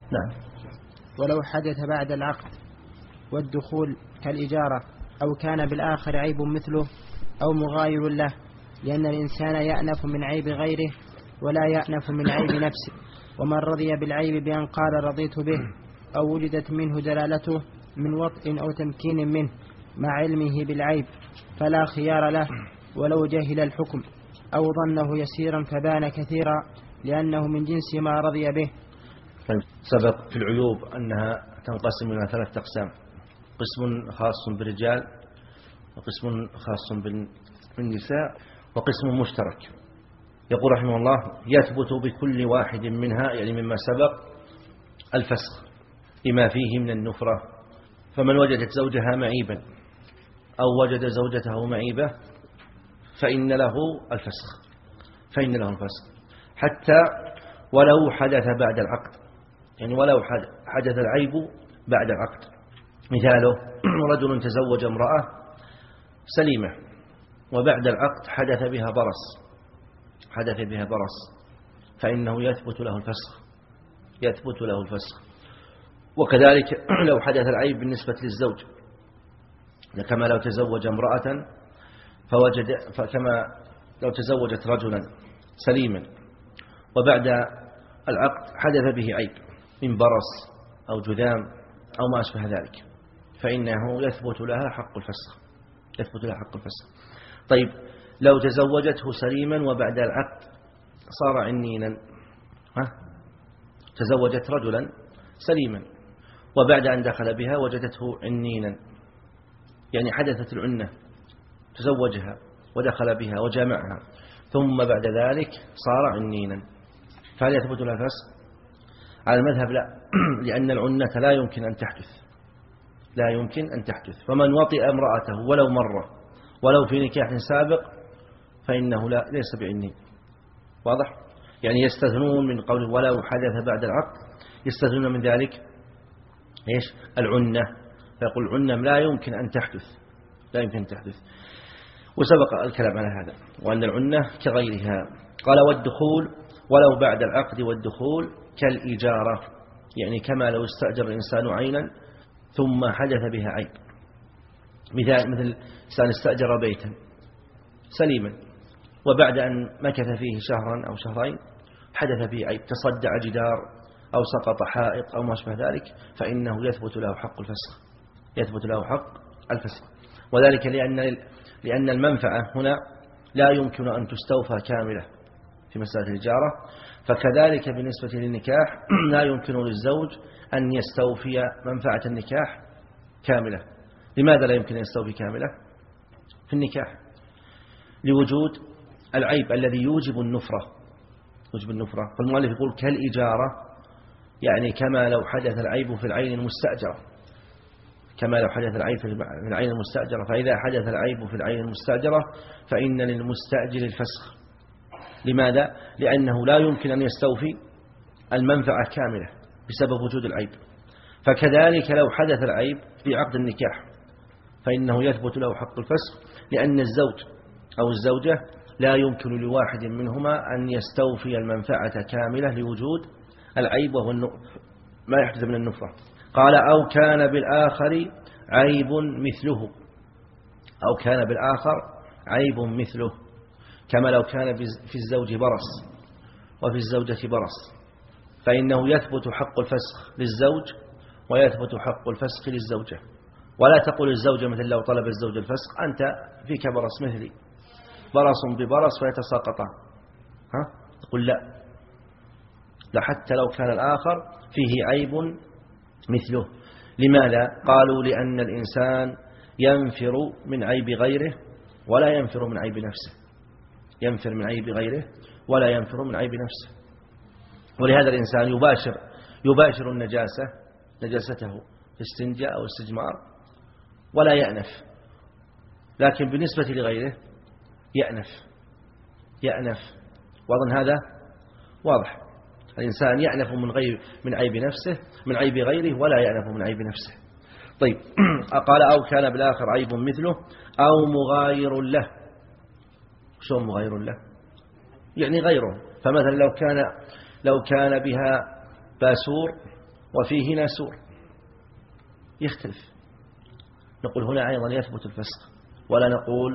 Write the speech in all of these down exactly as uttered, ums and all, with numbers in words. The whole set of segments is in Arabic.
نعم. ولو حدث بعد العقد والدخول كالإجارة أو كان بالآخر عيب مثله أو مغاير له، لأن الإنسان يأنف من عيب غيره ولا يأنف من عيب نفسه، ومن رضي بالعيب بأن قال رضيت به أو وجدت منه دلالته من وطء أو تمكين منه مع علمه بالعيب فلا خيار له ولو جهل الحكم أو ظنه يسيرا فبان كثيرا، لأنه من جنس ما رضي به. سبق في العيوب أنها تنقسم إلى ثلاث أقسام: قسم خاص بالرجال، وقسم خاص بالنساء، وقسم مشترك. يقول رحمه الله: يثبت بكل واحد منها، يعني مما سبق، الفسخ لما فيه من النفرة. فمن وجدت زوجها معيبا أو وجد زوجته معيبة فإن له الفسخ فإن له الفسخ حتى ولو حدث بعد العقد، يعني ولو حدث العيب بعد العقد. مثاله: رجل تزوج امرأة سليمة وبعد العقد حدث بها برص حدث بها برص فإنه يثبت له الفسخ يثبت له الفسخ وكذلك لو حدث العيب بالنسبة للزوج، كما لو تزوج امرأة فوجد فكما لو تزوجت رجلا سليما وبعد العقد حدث به عيب من برص أو جذام أو ما أشبه ذلك، فإنه يثبت لها حق الفسخ يثبت لها حق الفسخ. طيب، لو تزوجته سليما وبعد العقد صار عنينا، ها؟ تزوجت رجلا سليما وبعد أن دخل بها وجدته عنينا، يعني حدثت العنة، تزوجها ودخل بها وجامعها ثم بعد ذلك صار عنينا، فهل يثبت لها الفسخ؟ على المذهب لا، لأن العنة لا يمكن أن تحدث لا يمكن أن تحدث فمن وطئ امرأته ولو مرة ولو في نكاح سابق فإنه لا ليس بعنين. واضح؟ يعني يستثنون من قول ولو حدث بعد العقد، يستثنون من ذلك إيش؟ العنة، فيقول العنة لا يمكن أن تحدث لا يمكن أن تحدث وسبق الكلام على هذا، وأن العنة كغيرها. قال: والدخول ولو بعد العقد والدخول كالإجارة، يعني كما لو استأجر الإنسان عينا ثم حدث بها عيب. مثال: مثل إنسان استأجر بيتا سليما وبعد أن مكث فيه شهرا أو شهرين حدث به عيب، تصدع جدار أو سقط حائط أو ما شابه ذلك، فإنه يثبت له حق الفسخ يثبت له حق الفسخ وذلك لأن لأن المنفعة هنا لا يمكن أن تستوفى كاملة في مسألة الإجارة، فكذلك بالنسبة للنكاح لا يمكن للزوج أن يستوفي منفعة النكاح كاملة. لماذا لا يمكن أن يستوفي كاملة في النكاح؟ لوجود العيب الذي يوجب النفرة يوجب النفرة فالمؤلف يقول كالإجارة، يعني كما لو حدث العيب في العين المستأجرة كما لو حدث العيب في العين المستأجرة فإذا حدث العيب في العين المستأجرة فإن للمستأجر الفسخ. لماذا؟ لأنه لا يمكن أن يستوفي المنفعة كاملة بسبب وجود العيب. فكذلك لو حدث العيب في عقد النكاح فإنه يثبت له حق الفسخ، لأن الزوج أو الزوجة لا يمكن لواحد منهما أن يستوفي المنفعة كاملة لوجود العيب وهو ما يحدث من النفرة. قال: أو كان بالآخر عيب مثله أو كان بالآخر عيب مثله كما لو كان في الزوج برص وفي الزوجة برص، فإنه يثبت حق الفسخ للزوج ويثبت حق الفسخ للزوجة. ولا تقول الزوجة مثل لو طلب الزوج الفسخ: أنت فيك برص مثلي، برص ببرص فيتساقطان، ها؟ تقول لا لا حتى لو كان الآخر فيه عيب مثله. لماذا؟ قالوا: لأن الإنسان ينفر من عيب غيره ولا ينفر من عيب نفسه ينفر من عيب غيره ولا ينفر من عيب نفسه ولهذا الإنسان يباشر يباشر النجاسة نجاسته في استنجاء أو استجمار ولا يأنف، لكن بالنسبة لغيره يأنف يأنف وأظن هذا واضح. الإنسان يأنف من غير من عيب نفسه من عيب غيره ولا يأنف من عيب نفسه. طيب، قال: أو كان بالآخر عيب مثله أو مغاير له. شو مغاير له؟ يعني غيره. فمثلا لو كان لو كان بها باسور وفيه ناسور يختلف. نقول هنا أيضا يثبت الفسخ، ولا نقول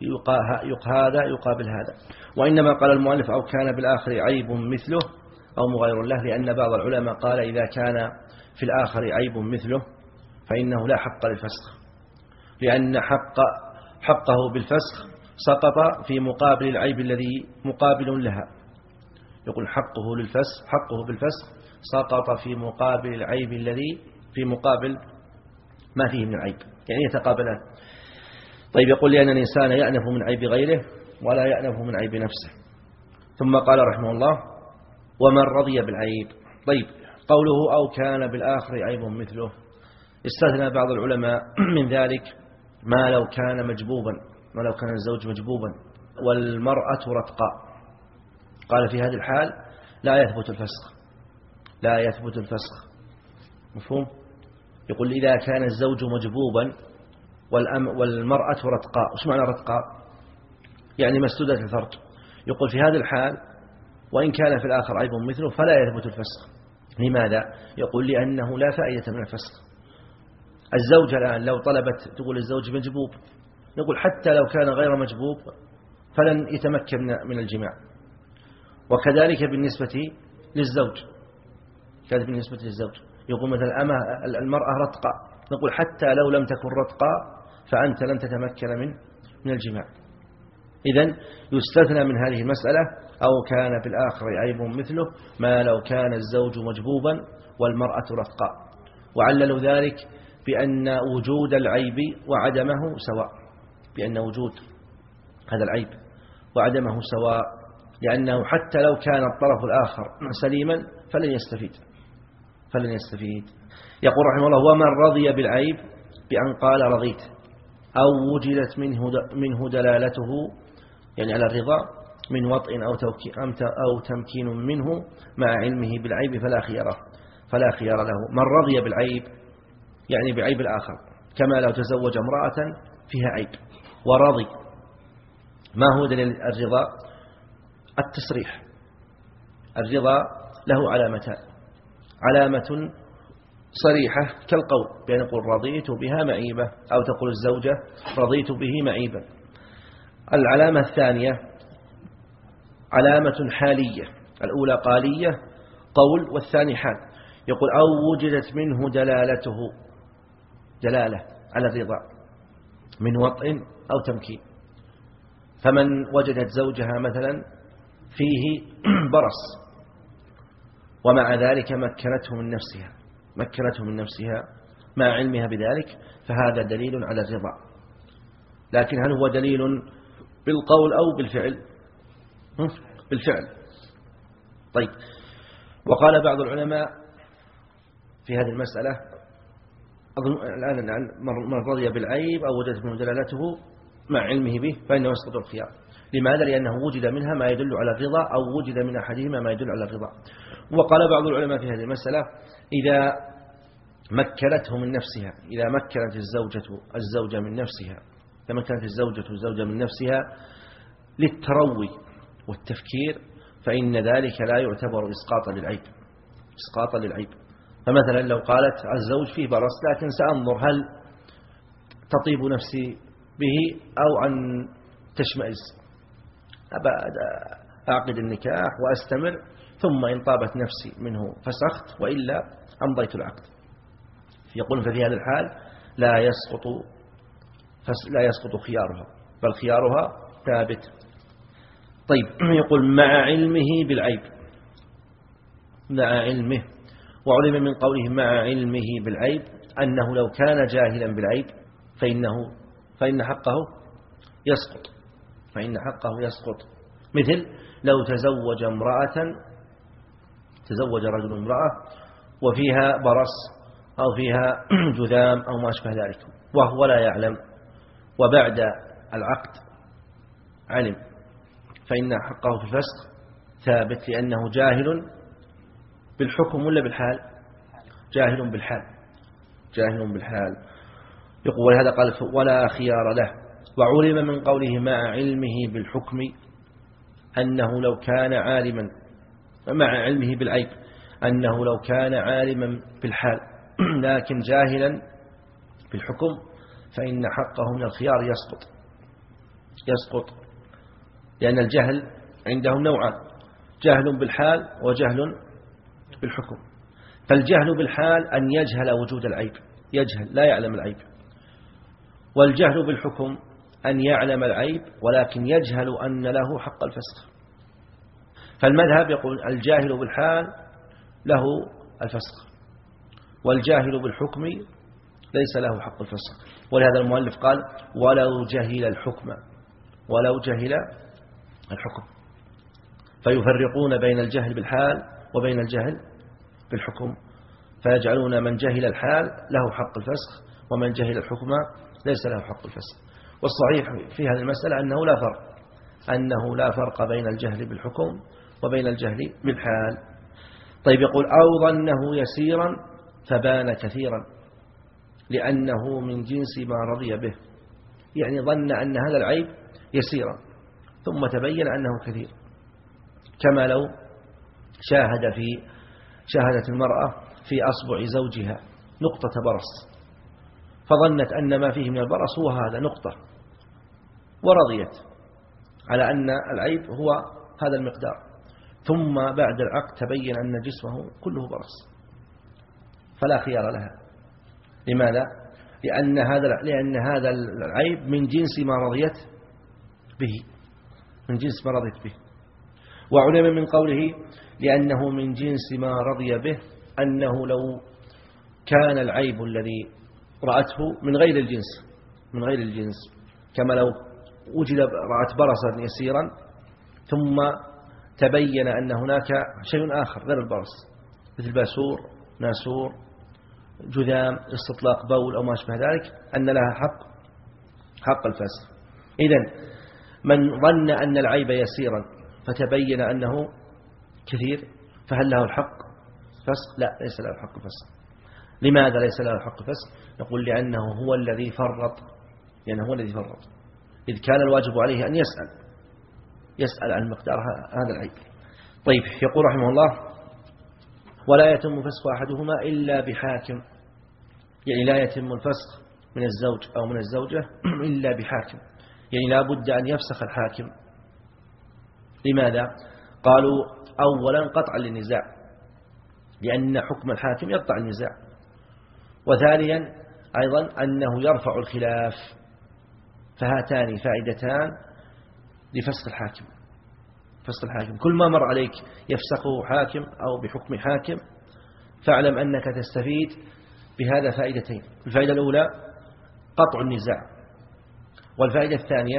هذا يقابل هذا، وإنما قال المؤلف أو كان بالآخر عيب مثله أو مغاير له، لأن بعض العلماء قال إذا كان في الآخر عيب مثله فإنه لا حق للفسخ، لأن حق حقه بالفسخ سقط في مقابل العيب الذي مقابل لها. يقول حقه للفسخ حقه بالفسخ سقط في مقابل العيب الذي في مقابل ما فيه من العيب، يعني يتقابلان. طيب يقول لأن الإنسان يأنف من عيب غيره ولا يأنف من عيب نفسه. ثم قال رحمه الله ومن رضي بالعيب. طيب قوله أو كان بالآخر عيب مثله، استثنى بعض العلماء من ذلك ما لو كان مجبوبا، ما لو كان الزوج مجبوبا والمرأة رتقاء، قال في هذه الحال لا يثبت الفسخ، لا يثبت الفسخ. مفهوم؟ يقول إذا كان الزوج مجبوبا والمرأة رتقاء. وش معنى رتقاء؟ يعني مسدودة الفرج. يقول في هذه الحال وإن كان في الآخر عيب مثله فلا يثبت الفسخ. لماذا؟ يقول لأنه لا فائدة من الفسخ. الزوجة الآن لو طلبت تقول الزوج مجبوب، نقول حتى لو كان غير مجبوب فلن يتمكن من الجماع. وكذلك بالنسبة للزوج، كذلك بالنسبة للزوج يقول مثلا أما المرأة رتقاء، نقول حتى لو لم تكن رتقاء فأنت لن تتمكن من من الجماع. إذن يستثنى من هذه المسألة أو كان في الآخر عيب مثله ما لو كان الزوج مجبوبا والمرأة رتقاء، وعللوا ذلك بأن وجود العيب وعدمه سواء، بأن وجود هذا العيب وعدمه سواء، لأنه حتى لو كان الطرف الآخر سليما فلن يستفيد فلن يستفيد. يقول رحمه الله ومن رضي بالعيب بأن قال رضيت أو وجدت منه منه دلالته، يعني على الرضا من وطء أو أو تمكين منه مع علمه بالعيب فلا خيار فلا خيار له. من رضي بالعيب يعني بعيب الآخر، كما لو تزوج امرأة فيها عيب ورضي. ما هو دليل الرضا؟ التصريح. الرضا له علامتان، علامة صريحة كالقول بأن يقول رضيت بها معيبة، أو تقول الزوجة رضيت به معيبا. العلامة الثانية علامة حالية، الأولى قالية قول والثاني حال. يقول أو وجدت منه دلالته، دلالة على الرضا من وطء أو تمكين. فمن وجدت زوجها مثلا فيه برص ومع ذلك مكنته من نفسها مكنته من نفسها مع علمها بذلك فهذا دليل على الرضا. لكن هل هو دليل بالقول أو بالفعل؟ بالفعل. طيب وقال بعض العلماء في هذه المسألة الآن من رضي بالعيب أو وجدت منه دلالته مع علمه به فإنه يسقط الخيار. لماذا؟ لأنه وجد منها ما يدل على الرضا أو وجد من أحدهما ما يدل على الرضا. وقال بعض العلماء في هذه المسألة إذا مكنته من نفسها، إذا مكنت الزوجة الزوجة من نفسها إذا مكنت الزوجة الزوجة من نفسها للتروي والتفكير فإن ذلك لا يعتبر إسقاطا للعيب إسقاطا للعيب. فمثلا لو قالت الزوج فيه برص لكن سأنظر هل تطيب نفسي به أو أن تشمئز، أعقد النكاح وأستمر ثم إن طابت نفسي منه فسخت وإلا أمضيت العقد. يقول في هذا الحال لا يسقط لا يسقط خيارها بل خيارها ثابت. طيب يقول مع علمه بالعيب، مع علمه. وعلم من قوله مع علمه بالعيب أنه لو كان جاهلا بالعيب فإنه فإن حقه يسقط فإن حقه يسقط. مثل لو تزوج امرأة تزوج رجل امرأة وفيها برص أو فيها جذام أو ما أشبه ذلك وهو لا يعلم وبعد العقد علم فإن حقه في الفسخ ثابت، لأنه جاهل بالحكم ولا بالحال؟ جاهل بالحال جاهل بالحال. يقول هذا قال ولا خيار له. وعلم من قوله مع علمه بالحكم أنه لو كان عالما مع علمه بالعيب أنه لو كان عالما بالحال لكن جاهلا بالحكم فإن حقه من الخيار يسقط يسقط لأن الجهل عندهم نوعان: جهل بالحال وجهل بالحكم. فالجهل بالحال أن يجهل وجود العيب، يجهل لا يعلم العيب، والجهل بالحكم أن يعلم العيب ولكن يجهل أن له حق الفسخ. فالمذهب يقول الجاهل بالحال له الفسخ، والجاهل بالحكم ليس له حق الفسخ. ولهذا المؤلف قال ولو جهل الحكم، ولو جهل الحكم. فيفرقون بين الجهل بالحال وبين الجهل بالحكم، فيجعلون من جهل الحال له حق الفسخ ومن جهل الحكم ليس له حق الفسخ. والصحيح في هذه المسألة أنه لا فرق أنه لا فرق بين الجهل بالحكم وبين الجهل بالحال. طيب يقول أو ظنه يسيرا فبان كثيرا لأنه من جنس ما رضي به، يعني ظن أن هذا العيب يسيرا ثم تبين أنه كثير، كما لو شاهد في شاهدت المرأة في أصبع زوجها نقطة برص فظنت أن ما فيه من البرص هو هذا نقطة ورضيت على أن العيب هو هذا المقدار، ثم بعد العقد تبين أن جسمه كله برص فلا خيار لها. لماذا؟ لأن هذا لأن هذا العيب من جنس ما رضيت به، من جنس ما رضيت به. وعلم من قوله لأنه من جنس ما رضي به أنه لو كان العيب الذي رأته من غير الجنس من غير الجنس كما لو وجد رأت برصا يسيرا ثم تبين أن هناك شيء آخر غير البرص مثل باسور، ناسور، جذام، استطلاق بول أو ما شابه ذلك، أن لها حق حق الفسخ. إذن من ظن أن العيب يسيرا فتبين أنه كثير فهل له الحق فسخ؟ لا، ليس له الحق فسخ. لماذا ليس له الحق فسخ؟ يقول لأنه هو الذي فرط، لأنه هو الذي فرط، إذ كان الواجب عليه أن يسأل يسأل عن مقدار هذا العيب. طيب يقول رحمه الله ولا يتم فسخ أحدهما إلا بحاكم، يعني لا يتم الفسخ من الزوج أو من الزوجة إلا بحاكم، يعني لا بد أن يفسخ الحاكم. لماذا؟ قالوا أولا قطعا للنزاع لأن حكم الحاكم يقطع النزاع، وثانيا أيضا أنه يرفع الخلاف، فهاتان فائدتان لفسخ الحاكم. فسخ الحاكم كل ما مر عليك يفسخه حاكم أو بحكم حاكم فاعلم أنك تستفيد بهذا فائدتين: الفائدة الأولى قطع النزاع، والفائدة الثانية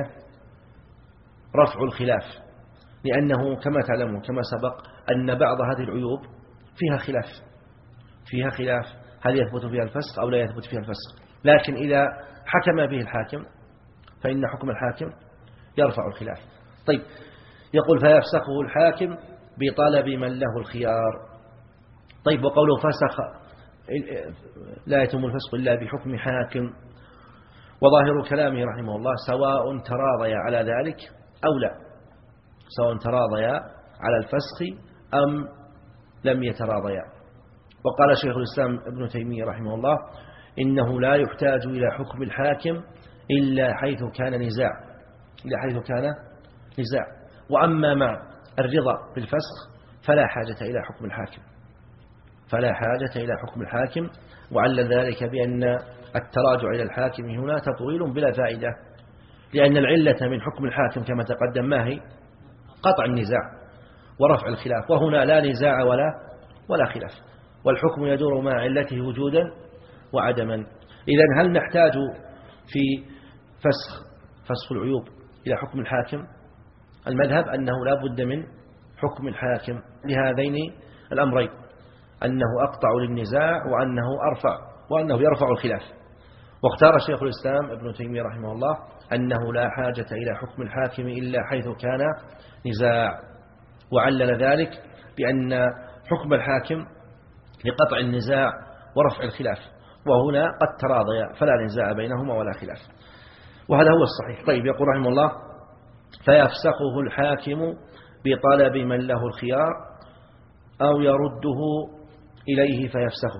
رفع الخلاف، لأنه كما تعلمون كما سبق أن بعض هذه العيوب فيها خلاف فيها خلاف هل يثبت فيها الفسخ أو لا يثبت فيها الفسخ، لكن إذا حكم به الحاكم فإن حكم الحاكم يرفع الخلاف. طيب يقول فيفسخه الحاكم بطلب من له الخيار. طيب وقوله فسخ لا يتم الفسخ إلا بحكم حاكم، وظاهر كلامه رحمه الله سواء تراضيا على ذلك أو لا، سواء تراضيا على الفسخ أم لم يتراضيا. وقال شيخ الإسلام ابن تيمية رحمه الله إنه لا يحتاج إلى حكم الحاكم إلا حيث كان نزاع إلا حيث كان نزاع وأما مع الرضا بالفسخ فلا حاجة إلى حكم الحاكم فلا حاجة إلى حكم الحاكم وعلل ذلك بأن التراجع إلى الحاكم هنا تطويل بلا فائدة، لأن العلة من حكم الحاكم كما تقدم ما هي؟ قطع النزاع ورفع الخلاف، وهنا لا نزاع ولا ولا خلاف، والحكم يدور مع علته وجودا وعدما. إذن هل نحتاج في فسخ فسخ العيوب إلى حكم الحاكم؟ المذهب أنه لا بد من حكم الحاكم لهذين الأمرين، أنه أقطع للنزاع وأنه أرفع وأنه يرفع الخلاف. واختار شيخ الإسلام ابن تيمية رحمه الله أنه لا حاجة إلى حكم الحاكم إلا حيث كان نزاع، وعلل ذلك بأن حكم الحاكم لقطع النزاع ورفع الخلاف، وهنا قد تراضيا فلا نزاع بينهما ولا خلاف، وهذا هو الصحيح. طيب يقول رحمه الله فيفسخه الحاكم بطلب من له الخيار، أو يرده إليه فيفسخه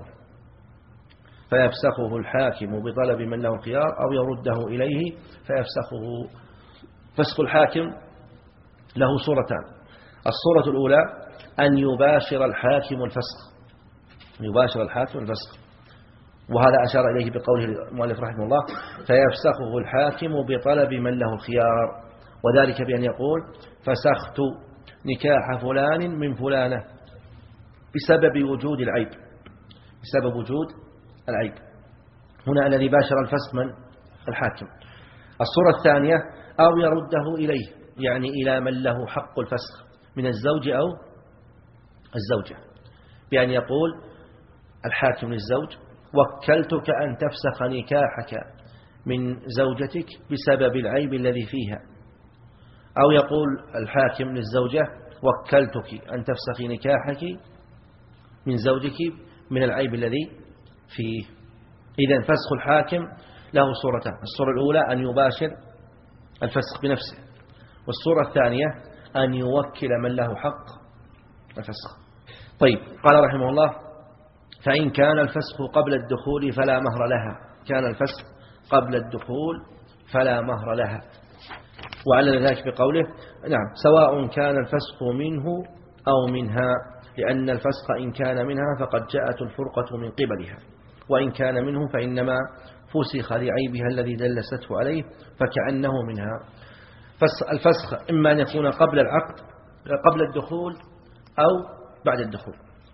فيفسخه الحاكم بطلب من له الخيار أو يرده إليه فيفسخه. فسخ الحاكم له صورتان. الصورة الأولى أن يباشر الحاكم الفسخ يباشر الحاكم الفسخ وهذا أشار إليه بقوله المؤلف رحمه الله فيفسخه الحاكم بطلب من له الخيار، وذلك بأن يقول فسخت نكاح فلان من فلانة بسبب وجود العيب بسبب وجود العيب. هنا الذي باشر الفسخ من الحاكم. الصورة الثانية أو يرده إليه، يعني إلى من له حق الفسخ من الزوج أو الزوجة، بأن يقول الحاكم للزوج وكلتك أن تفسخ نكاحك من زوجتك بسبب العيب الذي فيها، أو يقول الحاكم للزوجة وكلتك أن تفسخي نكاحك من زوجك من العيب الذي فيه. إذن فسخ الحاكم له صورتان. الصورة الأولى أن يباشر الفسخ بنفسه، والصورة الثانية أن يوكل من له حق الفسخ. طيب، قال رحمه الله فإن كان الفسخ قبل الدخول فلا مهر لها كان الفسخ قبل الدخول فلا مهر لها. وعلى ذلك بقوله نعم سواء كان الفسخ منه أو منها، لأن الفسخ إن كان منها فقد جاءت الفرقة من قبلها، وإن كان منه فإنما فسخ لعيبها الذي دلسته عليه فكأنه منها. فالفسخ إما أن يكون قبل العقد قبل الدخول أو بعد الدخول.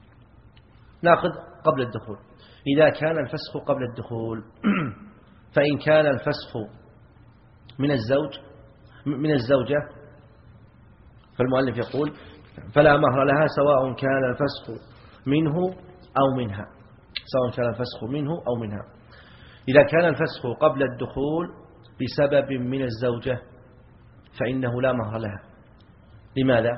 نأخذ قبل الدخول. إذا كان الفسخ قبل الدخول فإن كان الفسخ من الزوج من الزوجة فالمؤلف يقول فلا مهر لها سواء كان الفسخ منه أو منها سواء كان الفسخ منه أو منها. إذا كان الفسخ قبل الدخول بسبب من الزوجة فإنه لا مهر لها. لماذا؟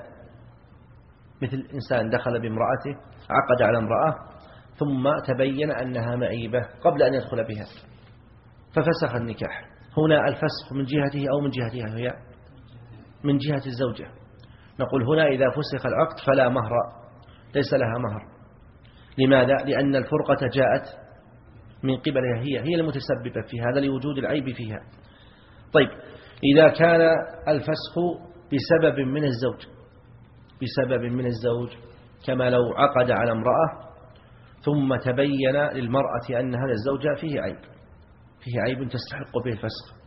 مثل إنسان دخل بامرأته عقد على امرأة ثم تبين أنها معيبة قبل أن يدخل بها ففسخ النكاح. هنا الفسخ من جهته أو من جهتها؟ هي من جهة الزوجة. نقول هنا إذا فسخ العقد فلا مهر، ليس لها مهر. لماذا؟ لأن الفرقة جاءت من قبلها، هي هي المتسببة في هذا لوجود العيب فيها. طيب، إذا كان الفسخ بسبب من الزوج بسبب من الزوج كما لو عقد على امرأة ثم تبين للمرأة أن هذا الزوج فيه عيب فيه عيب تستحق به الفسخ،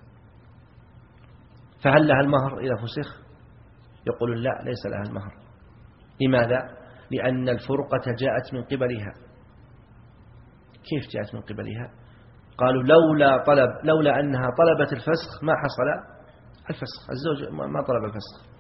فهل لها المهر إذا فسخ؟ يقول لا، ليس لها المهر. لماذا؟ لأن الفرقة جاءت من قبلها. كيف جاءت من قبلها؟ قالوا لولا طلب لولا أنها طلبت الفسخ ما حصل الفسخ. الزوج ما طلب الفسخ.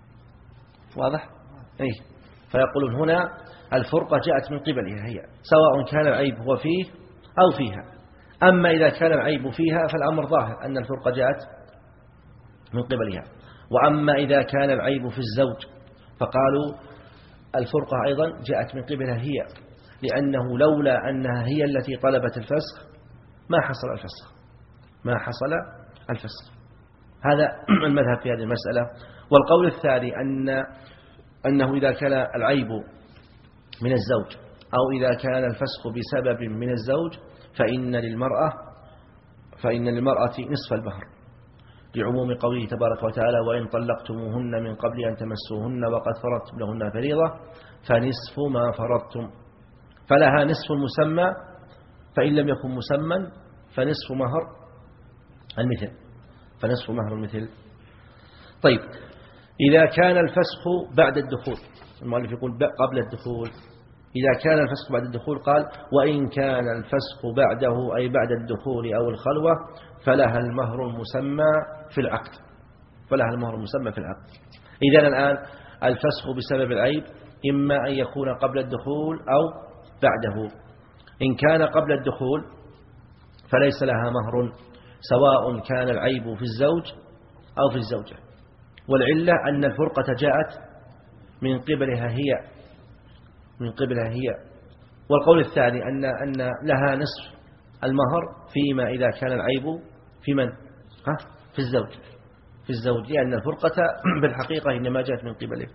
واضح؟ أي. فيقولون هنا الفرقة جاءت من قبلها هي، سواء كان العيب هو فيه أو فيها. أما إذا كان العيب فيها فالأمر ظاهر أن الفرقة جاءت من قبلها. وأما إذا كان العيب في الزوج فقالوا الفرقة أيضا جاءت من قبلها هي، لأنه لولا أنها هي التي طلبت الفسخ ما حصل الفسخ ما حصل الفسخ. هذا المذهب في هذه المسألة. والقول الثاني أن أنه إذا كان العيب من الزوج أو إذا كان الفسخ بسبب من الزوج فإن للمرأة فإن للمرأة نصف المهر، لعموم قوله تبارك وتعالى وإن طلقتموهن من قبل أن تمسوهن وقد فرضتم لهن فريضة فنصف ما فرضتم، فلها نصف المسمى، فإن لم يكن مسمى فنصف مهر المثل فنصف مهر المثل. طيب، إذا كان الفسخ بعد الدخول، المؤلف يقول قبل الدخول. إذا كان الفسخ بعد الدخول قال وإن كان الفسخ بعده أي بعد الدخول أو الخلوة فلها المهر المسمى في العقد فلها المهر المسمى في العقد. إذن الآن الفسخ بسبب العيب إما أن يكون قبل الدخول أو بعده. إن كان قبل الدخول فليس لها مهر، سواء كان العيب في الزوج أو في الزوجة. والعلة أن الفرقة جاءت من قبلها هي من قبلها هي. والقول الثاني أن أن لها نصف المهر فيما إذا كان العيب في من؟ ها؟ في الزوج في الزوج لأن الفرقة بالحقيقة إنما جاءت من قبله.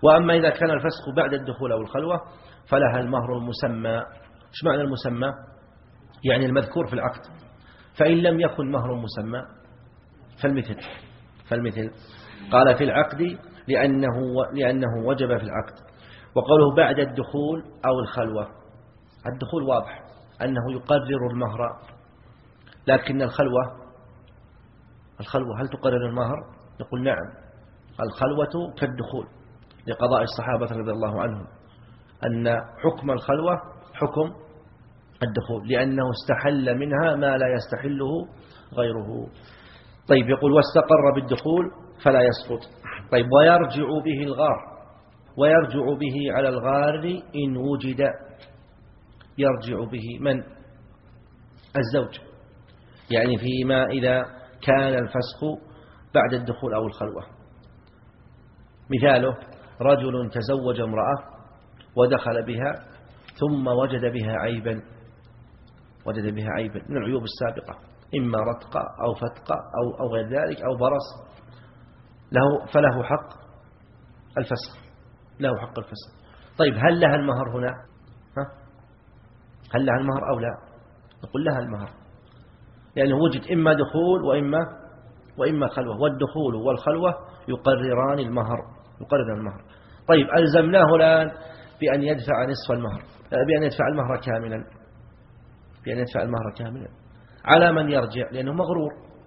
وأما إذا كان الفسخ بعد الدخول أو الخلوة فلها المهر المسمى. إيش معنى المسمى؟ يعني المذكور في العقد. فإن لم يكن مهر مسمى فالمثل فالمثل قال في العقد لأنه, لأنه وجب في العقد. وقوله بعد الدخول أو الخلوة، الدخول واضح أنه يقرر المهر، لكن الخلوة الخلوة هل تقرر المهر؟ نقول نعم، الخلوة كالدخول لقضاء الصحابة رضي الله عنهم أن حكم الخلوة حكم الدخول، لأنه استحل منها ما لا يستحله غيره. طيب يقول واستقر بالدخول فلا يسقط. طيب ويرجع به الغار، ويرجع به على الغار إن وجد. يرجع به من؟ الزوج، يعني فيما إذا كان الفسخ بعد الدخول أو الخلوة. مثاله رجل تزوج امرأة ودخل بها ثم وجد بها عيبا وجد بها عيبا من العيوب السابقة، إما رتقة أو فتقة أو, أو غير ذلك أو برص، له فله حق الفسخ له حق الفسخ. طيب هل لها المهر هنا؟ ها؟ هل لها المهر أو لا؟ نقول لها المهر، لأنه وجد إما دخول وإما وإما خلوة، والدخول والخلوة يقرران المهر يقرران المهر. طيب ألزمناه الآن بأن يدفع نصف المهر، بأن يدفع المهر كاملا بأن يدفع المهر كاملا على من يرجع؟ لأنه مغرور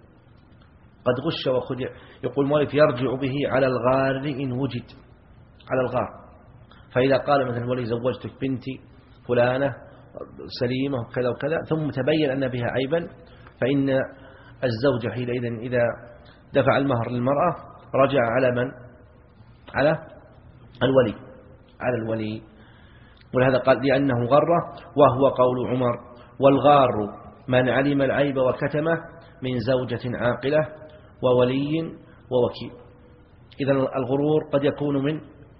قد غش وخدع. يقول مؤلف يرجع به على الغار إن وجد، على الغار. فإذا قال مثلا ولي زوجتك بنتي فلانة سليمة وكذا وكذا ثم تبين أن بها عيبا، فإن الزوج حينئذ إذا دفع المهر للمرأة رجع على من؟ على الولي على الولي ولهذا قال لأنه غره، وهو قول عمر والغار من علم العيب وكتمه من زوجة عاقلة وولي ووكيل. إذا الغرور قد يكون من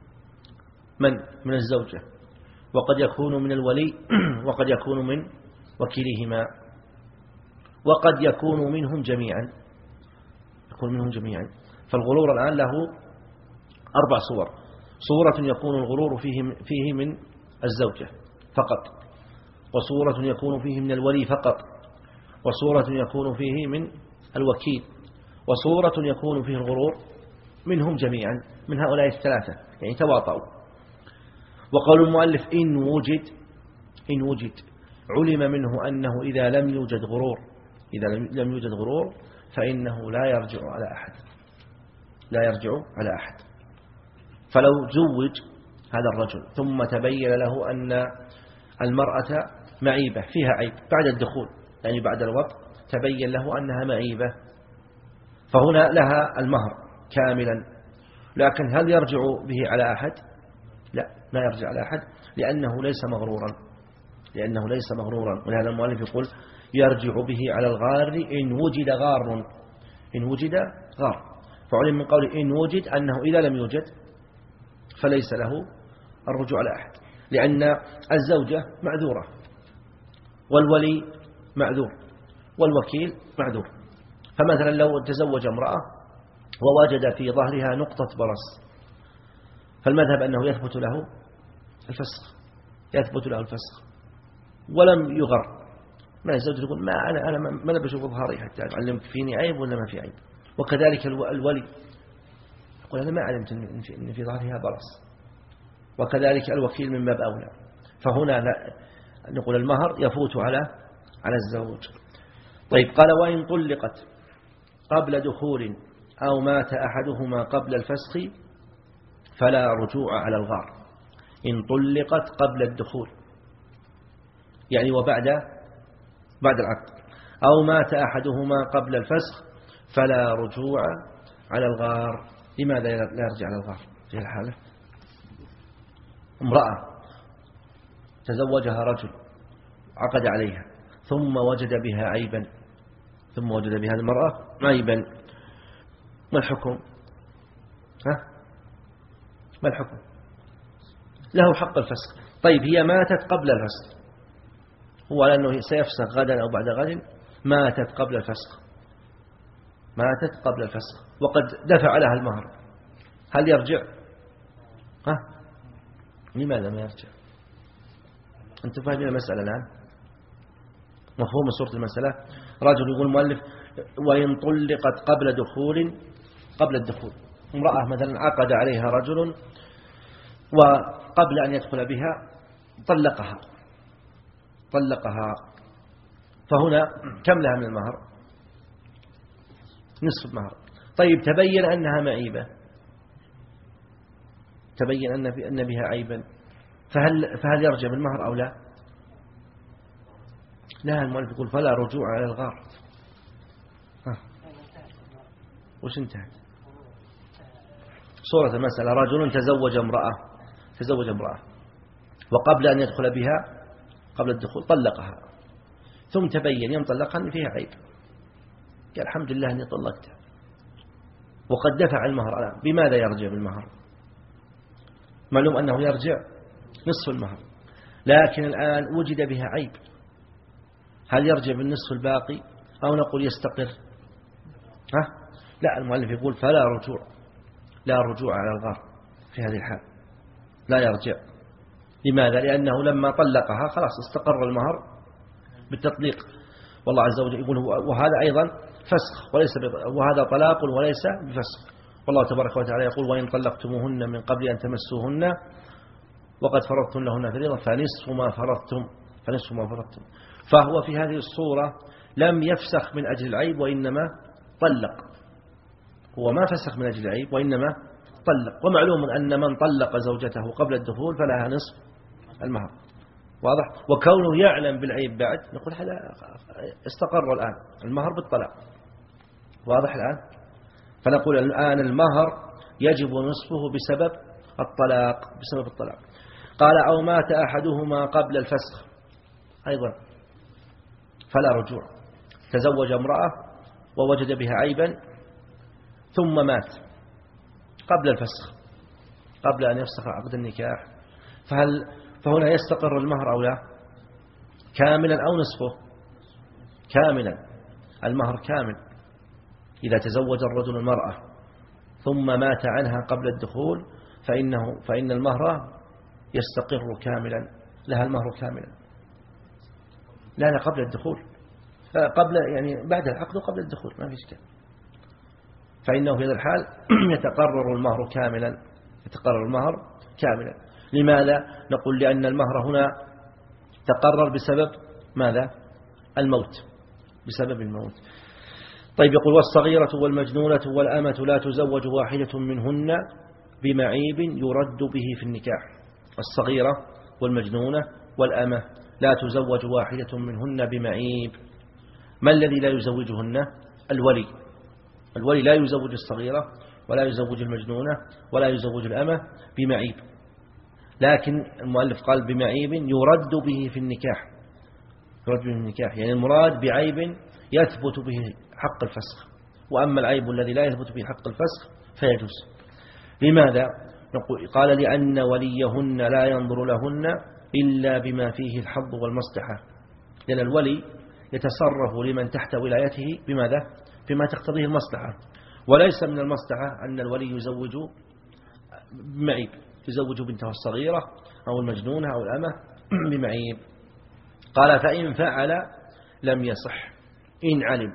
من من الزوجة، وقد يكون من الولي، وقد يكون من وكيلهما، وقد يكون منهم جميعا يكون منهم جميعا. فالغرور الآن له أربع صور. صورة يكون الغرور فيه فيه من الزوجة فقط، وصورة يكون فيه من الولي فقط، وصورة يكون فيه من الوكيل، وصورة يكون فيه الغرور منهم جميعا، من هؤلاء الثلاثة، يعني تواطؤوا. وقال المؤلف إن وجد إن وجد علم منه أنه إذا لم يوجد غرور إذا لم يوجد غرور فإنه لا يرجع على أحد لا يرجع على أحد. فلو زوج هذا الرجل ثم تبين له أن المرأة معيبة فيها عيب بعد الدخول، يعني بعد الوطء تبين له أنها معيبة، فهنا لها المهر كاملا. لكن هل يرجع به على أحد؟ لا لا يرجع على أحد، لأنه ليس مغرورا لأنه ليس مغرورا ولهذا المؤلف يقول يرجع به على الغار إن وجد غار إن وجد غار. فعلم من قول إن وجد أنه إذا لم يوجد فليس له الرجوع على أحد، لأن الزوجة معذورة والولي معذور والوكيل معذور. فمثلا لو تزوج امرأة ووجد في ظهرها نقطة برص، فالمذهب أنه يثبت له الفسخ يثبت له الفسخ ولم يغر. ما الزوج يقول ما أنا أنا ما أنا بشوف ظهري حتى أعلمك فيني عيب ولا ما في عيب. وكذلك الولي يقول أنا ما علمت أن في ظهرها برص، وكذلك الوكيل من باب أولى. فهنا نقول المهر يفوت على على الزوج. طيب قال وإن طلقت قبل دخول أو مات أحدهما قبل الفسخ فلا رجوع على الغار. إن طلقت قبل الدخول يعني وبعد بعد العقد، أو مات أحدهما قبل الفسخ فلا رجوع على الغار. لماذا لا يرجع على الغار في الحالة؟ امرأة تزوجها رجل عقد عليها ثم وجد بها عيبا ثم وجد بها المرأة عيبا، ما الحكم؟ ها؟ ما الحكم؟ له حق الفسخ. طيب هي ماتت قبل الفسخ، هو لأنه سيفسخ غدا أو بعد غد، ماتت قبل الفسخ ماتت قبل الفسخ وقد دفع لها المهر، هل يرجع؟ ها؟ لماذا ما يرجع؟ أنتم فاهمين المسألة الآن؟ مفهوم صورة المسألة؟ رجل يقول المؤلف وإن طلقت قبل دخول قبل الدخول، امرأة مثلا عقد عليها رجل وقبل أن يدخل بها طلقها طلقها فهنا كم لها من المهر؟ نصف المهر. طيب تبين أنها معيبة، تبين أن أن بها عيبا، فهل فهل يرجع بالمهر أو لا؟ لا، المؤلف يقول فلا رجوع على الغار. ها. وش انتهت صورة المسألة؟ رجل تزوج امرأة تزوج امرأة وقبل أن يدخل بها قبل الدخول طلقها، ثم تبين يوم طلقها أن فيها عيب، قال الحمد لله أني طلقتها وقد دفع المهر الآن، بماذا يرجع بالمهر؟ معلوم أنه يرجع نصف المهر، لكن الآن وجد بها عيب، هل يرجع بالنصف الباقي أو نقول يستقر؟ ها؟ لا، المؤلف يقول فلا رجوع، لا رجوع على الغار في هذه الحال، لا يرجع. لماذا؟ لأنه لما طلقها خلاص استقر المهر بالتطليق، والله عز وجل يقول وهذا أيضا فسخ وليس وهذا طلاق وليس بفسخ، والله تبارك وتعالى يقول وإن طلقتموهن من قبل أن تمسوهن وقد فرضتم لهن فريضة فنصف ما فرضتم فنصف ما فرضتم فهو في هذه الصورة لم يفسخ من أجل العيب وإنما طلق، هو ما فسخ من أجل العيب وإنما طلق. ومعلوم أن من طلق زوجته قبل الدخول فلها نصف المهر، واضح؟ وكونه يعلم بالعيب بعد نقول هذا استقر الآن المهر بالطلاق، واضح الآن؟ فنقول الآن المهر يجب نصفه بسبب الطلاق بسبب الطلاق. قال أو مات أحدهما قبل الفسخ أيضا فلا رجوع، تزوج امرأة ووجد بها عيبا ثم مات قبل الفسخ قبل أن يفسخ عقد النكاح، فهل فهنا يستقر المهر أو لا؟ كاملا أو نصفه؟ كاملا، المهر كامل. إذا تزوج الرجل المرأة ثم مات عنها قبل الدخول فإنه فإن المهر يستقر كاملا، لها المهر كاملا. لا لا قبل الدخول، قبل يعني بعد العقد وقبل الدخول ما في إشكال، فإنه في هذا الحال يتقرر المهر كاملا يتقرر المهر كاملا. لماذا؟ نقول لأن المهر هنا تقرر بسبب ماذا؟ الموت، بسبب الموت. طيب يقول والصغيرة والمجنونة والأمة لا تزوج واحدة منهن بمعيب يرد به في النكاح. الصغيرة والمجنونة والأمة لا تزوج واحدة منهن بمعيب. ما الذي لا يزوجهن؟ الولي. الولي لا يزوج الصغيرة ولا يزوج المجنونة ولا يزوج الأمة بمعيب، لكن المؤلف قال بمعيب يرد به في النكاح، يرد به في النكاح يعني المراد بعيب يثبت به حق الفسخ، وأما العيب الذي لا يثبت به حق الفسخ فيجوز. لماذا؟ نقول قال لأن وليهن لا ينظر لهن إلا بما فيه الحظ والمصلحة، لأن الولي يتصرف لمن تحت ولايته بماذا؟ بما تقتضيه المصلحة، وليس من المصلحة أن الولي يزوج بمعيب، يزوج بنته الصغيرة أو المجنونة أو الأمة بمعيب. قال فإن فعل لم يصح إن علم،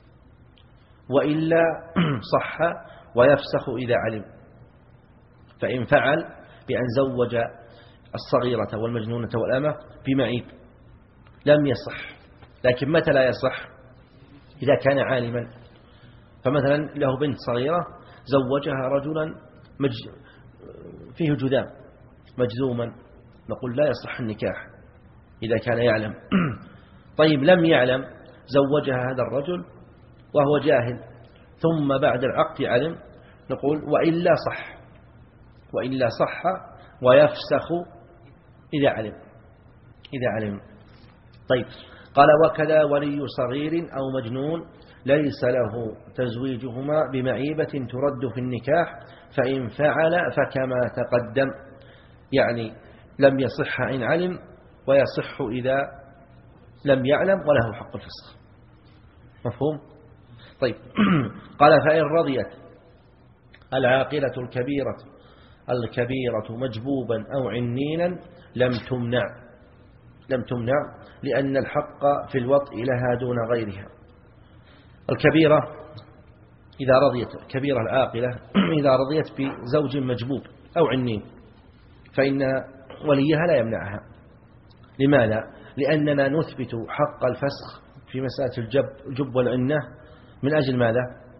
وإلا صح ويفسخ إذا علم. فإن فعل بأن زوج الصغيرة والمجنونة والأمة بمعيب لم يصح، لكن متى لا يصح؟ إذا كان عالما. فمثلا له بنت صغيرة زوجها رجلا مج... فيه جذام مجذوما، نقول لا يصح النكاح إذا كان يعلم. طيب لم يعلم، زوجها هذا الرجل وهو جاهل ثم بعد العقد علم، نقول وإلا صح وإلا صح ويفسخ إذا علم إذا علم. طيب قال وكذا ولي صغير أو مجنون ليس له تزويجهما بمعيبة ترد في النكاح، فإن فعل فكما تقدم، يعني لم يصح إن علم ويصح إذا لم يعلم وله حق الفسخ. مفهوم؟ طيب قال فإن رضيت العاقلة الكبيرة الكبيرة مجبوبا أو عنينا لم تمنع لم تمنع لأن الحق في الوطء لها دون غيرها. الكبيرة إذا رضيت الكبيرة العاقلة إذا رضيت بزوج مجبوب أو عنين فإن وليها لا يمنعها. لماذا؟ لأننا نثبت حق الفسخ في مسألة الجب, الجب والعنة من أجل ماذا؟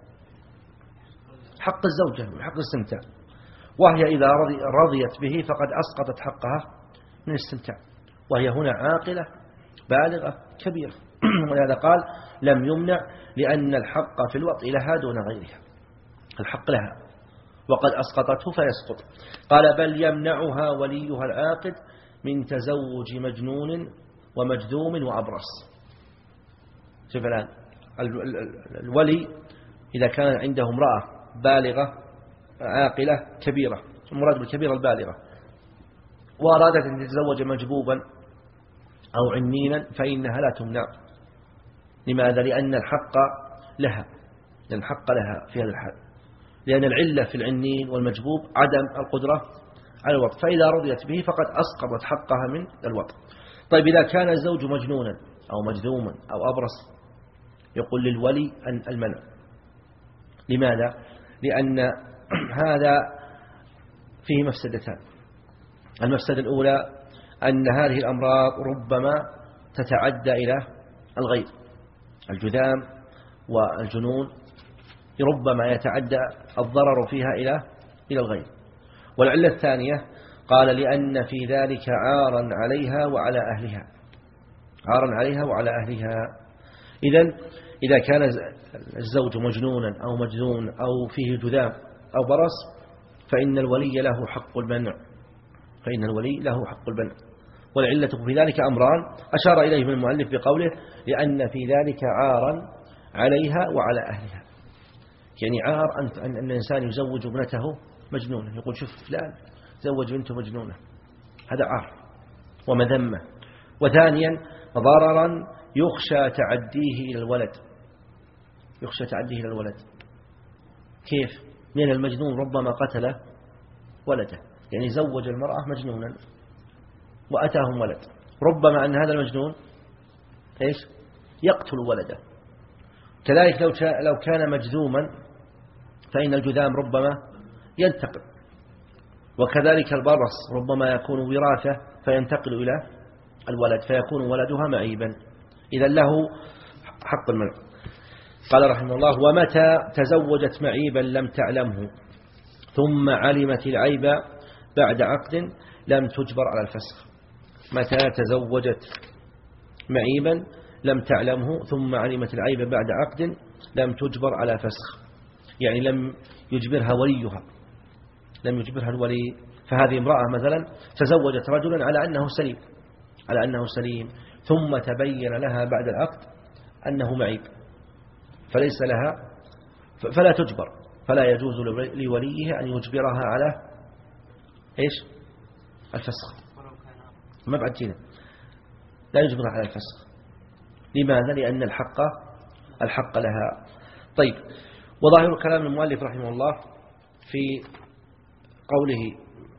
حق الزوجة وحق الاستمتاع، وهي إذا رضيت به فقد أسقطت حقها من الاستمتاع، وهي هنا عاقلة بالغة كبيرة. ولهذا قال لم يمنع لأن الحق في الوطء لها دون غيرها، الحق لها وقد أسقطته فيسقط. قال بل يمنعها وليها العاقد من تزوج مجنون ومجذوم وأبرص. شوف الآن الولي إذا كان عنده امرأة بالغة عاقلة كبيرة، المراد بالكبيرة البالغة، وأرادت أن تتزوج مجبوبا أو عنينا فإنها لا تمنع. لماذا؟ لأن الحق لها لأن الحق لها في هذا الحال، لأن العلة في العنين والمجبوب عدم القدرة على الوطء، فإذا رضيت به فقد أسقطت حقها من الوطء. طيب إذا كان الزوج مجنونا أو مجذوما أو أبرص يقول للولي أن المنع. لماذا؟ لأن هذا فيه مفسدتان. المفسدة الأولى أن هذه الأمراض ربما تتعدى إلى الغير، الجذام والجنون ربما يتعدى الضرر فيها إلى إلى الغير. والعلة الثانية قال لأن في ذلك عارا عليها وعلى أهلها، عارا عليها وعلى أهلها. إذن إذا كان الزوج مجنونا أو مجذون أو فيه جذام أو برص فإن الولي له حق المنع، فإن الولي له حق المنع. والعلة في ذلك أمران أشار إليه من المؤلف بقوله لأن في ذلك عارا عليها وعلى أهلها. يعني عار أن الإنسان يزوج ابنته مجنونة، يقول شوف فلان زوج بنته مجنونة، هذا عار ومذمة. وثانيا ضررا يخشى تعديه إلى الولد، يخشى تعديه إلى الولد. كيف؟ لأن المجنون ربما قتل ولده، يعني زوج المرأة مجنونا وأتاهم ولد، ربما أن هذا المجنون إيش؟ يقتل ولده. كذلك لو كان مجذوما فإن الجذام ربما ينتقل، وكذلك البرص ربما يكون وراثة فينتقل إلى الولد فيكون ولدها معيبا. إذا له حق المنع. قال رحمه الله ومتى تزوجت معيبا لم تعلمه ثم علمت العيب بعد عقد لم تجبر على الفسخ. متى تزوجت معيبا لم تعلمه ثم علمت العيب بعد عقد لم تجبر على فسخ، يعني لم يجبرها وليها، لم يجبرها الولي. فهذه امرأة مثلا تزوجت رجلا على أنه سليم على أنه سليم ثم تبين لها بعد العقد أنه معيب، فليس لها فلا تجبر، فلا يجوز لوليه أن يجبرها على إيش؟ الفسخ. ما بعد جينا لا يجبرها على الفسخ. لماذا؟ لأن الحق الحق لها. طيب، وظاهر كلام المؤلف رحمه الله في قوله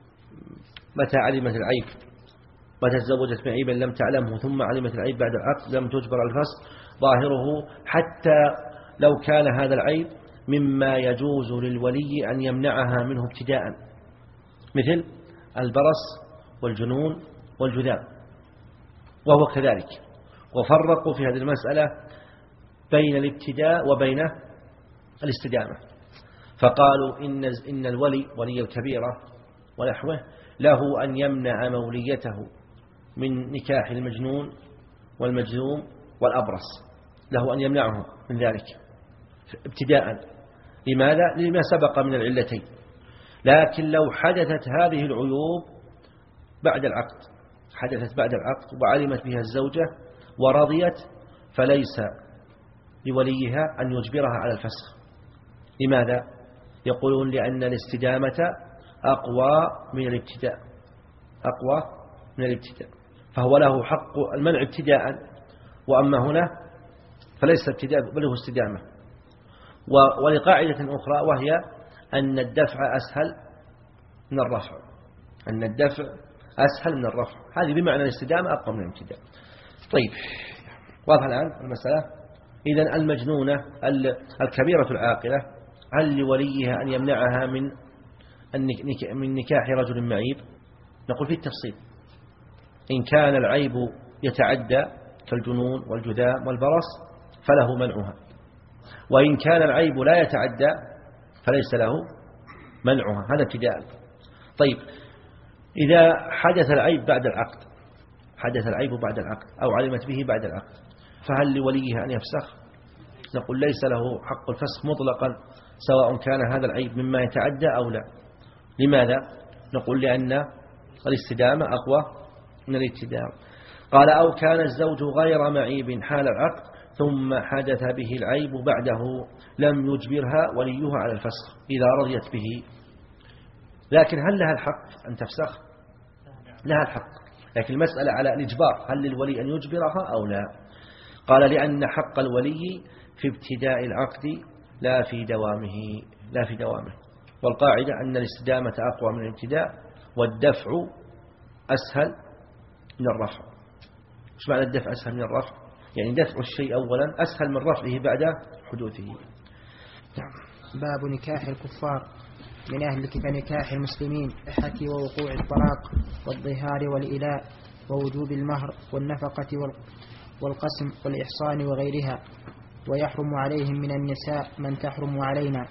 متى علمت العيب متى تزوجت معيبا لم تعلمه ثم علمت العيب بعد العقد لم تجبر على الفسخ، ظاهره حتى لو كان هذا العيب مما يجوز للولي أن يمنعها منه ابتداء، مثل البرص والجنون والجذام، وهو كذلك. وفرقوا في هذه المسألة بين الابتداء وبين الاستدامة، فقالوا إن إن الولي ولي الكبيرة ونحوه له أن يمنع موليته من نكاح المجنون والمجذوم والأبرص، له أن يمنعه من ذلك ابتداء. لماذا؟ لما سبق من العلتين. لكن لو حدثت هذه العيوب بعد العقد حدثت بعد العقد وعلمت بها الزوجة ورضيت فليس لوليها أن يجبرها على الفسخ. لماذا؟ يقولون لأن الاستدامة أقوى من الابتداء أقوى من الابتداء فهو له حق المنع ابتداء، وأما هنا فليس ابتداء بل هو استدامة. ولقاعدة أخرى وهي أن الدفع أسهل من الرفع، أن الدفع أسهل من الرفع، هذه بمعنى الاستدامة أقوى من الابتداء. طيب واضح الآن المسألة. إذن المجنونة الكبيرة العاقلة هل لوليها أن يمنعها من من نكاح رجل معيب؟ نقول في التفصيل. إن كان العيب يتعدى كالجنون والجذام والبرص فله منعها، وإن كان العيب لا يتعدى فليس له منعها، هذا ابتداء. طيب إذا حدث العيب بعد العقد، حدث العيب بعد العقد أو علمت به بعد العقد، فهل لوليها أن يفسخ؟ نقول ليس له حق الفسخ مطلقا سواء كان هذا العيب مما يتعدى أو لا. لماذا؟ نقول لأن الاستدامة أقوى من الابتداء. قال أو كان الزوج غير معيب حال العقد ثم حدث به العيب بعده لم يجبرها وليها على الفسخ إذا رضيت به. لكن هل لها الحق أن تفسخ؟ لها الحق، لكن المسألة على الإجبار، هل للولي أن يجبرها أو لا؟ قال لأن حق الولي في ابتداء العقد لا في دوامه، لا في دوامه. والقاعدة أن الاستدامة أقوى من الابتداء والدفع أسهل من الرفع. إيش معنى الدفع أسهل من الرفع؟ يعني دفع الشيء أولا أسهل من رفعه بعد حدوثه. باب نكاح الكفار من أهل كنكاح المسلمين، حكي ووقوع الطلاق والظهار والإلاء ووجوب المهر والنفقة والقسم والإحصان وغيرها. ويحرم عليهم من النساء من تحرم علينا،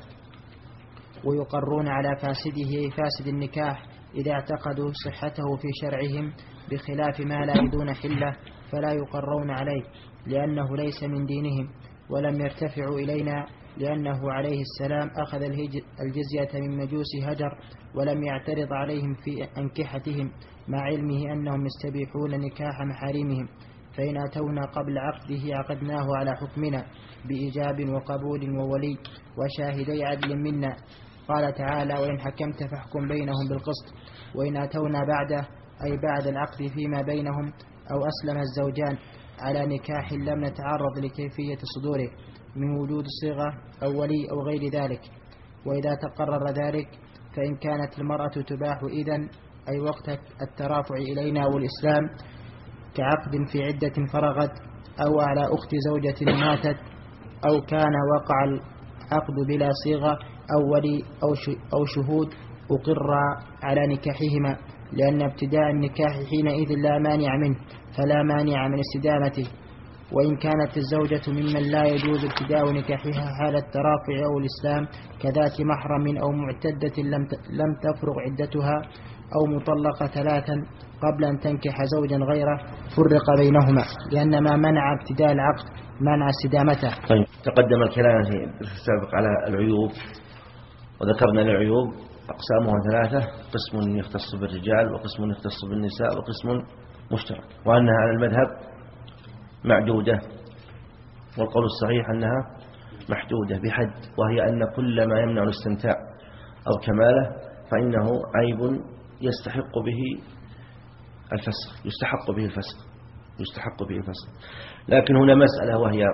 ويقرون على فاسده فاسد النكاح إذا اعتقدوا صحته في شرعهم، بخلاف ما لا يدون حله فلا يقرون عليه لأنه ليس من دينهم. ولم يرتفعوا إلينا لأنه عليه السلام أخذ الجزية من مجوس هجر ولم يعترض عليهم في أنكحتهم، مع علمه أنهم يستبيحون نكاح محارمهم. فإن أتونا قبل عقده عقدناه على حكمنا بإيجاب وقبول وولي وشاهدي عدل منا. قال تعالى وإن حكمت فاحكم بينهم بالقسط. وإن أتونا بعده أي بعد العقد فيما بينهم أو أسلم الزوجان على نكاح لم نتعرض لكيفية صدوره من وجود صيغة أو ولي أو غير ذلك. وإذا تقرر ذلك فإن كانت المرأة تباح إذن أي وقت الترافع إلينا والإسلام كعقد في عدة فرغت أو على أخت زوجة ماتت أو كان وقع العقد بلا صيغة أو ولي أو شهود أقر على نكاحهما، لأن ابتداء النكاح حينئذ لا مانع منه فلا مانع من استدامته. وإن كانت الزوجة ممن لا يجوز ابتداء نكاحها حال الترافع أو الإسلام كذات محرم أو معتدة لم تفرغ عدتها أو مطلقة ثلاثا قبل أن تنكح زوجا غيره فرق بينهما، لأن ما منع ابتداء العقد منع استدامته. طيب تقدم الكلام في السابق على العيوب، وذكرنا العيوب أقسامها ثلاثة: قسم يختص بالرجال وقسم يختص بالنساء وقسم مشترك، وأنها على المذهب معدودة، والقول الصحيح أنها محدودة بحد، وهي أن كل ما يمنع الاستمتاع أو كماله فإنه عيب يستحق به الفسخ، يستحق به الفسخ يستحق به الفسخ. لكن هنا مسألة، وهي